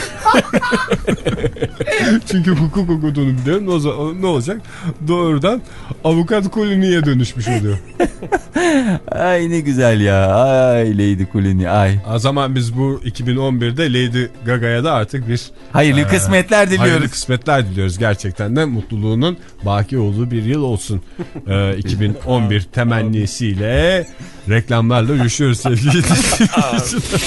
Çünkü hukuk okuduğunu biliyorum. O zaman ne olacak? Doğrudan avukat Clooney'e dönüşmüş oluyor. Ay ne güzel ya. Ay Lady Clooney ay. O zaman biz bu iki bin on birde Lady Gaga'ya da artık bir hayırlı e, kısmetler diliyoruz. Hayırlı kısmetler diliyoruz. Gerçekten de mutluluğunun baki olduğu bir yıl olsun. E, iki bin on bir temennisiyle reklamlarla görüşüyoruz sevgili dinleyiciler.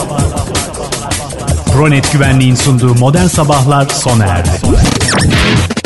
Pronet Güvenliğin sunduğu Modern Sabahlar sona erdi.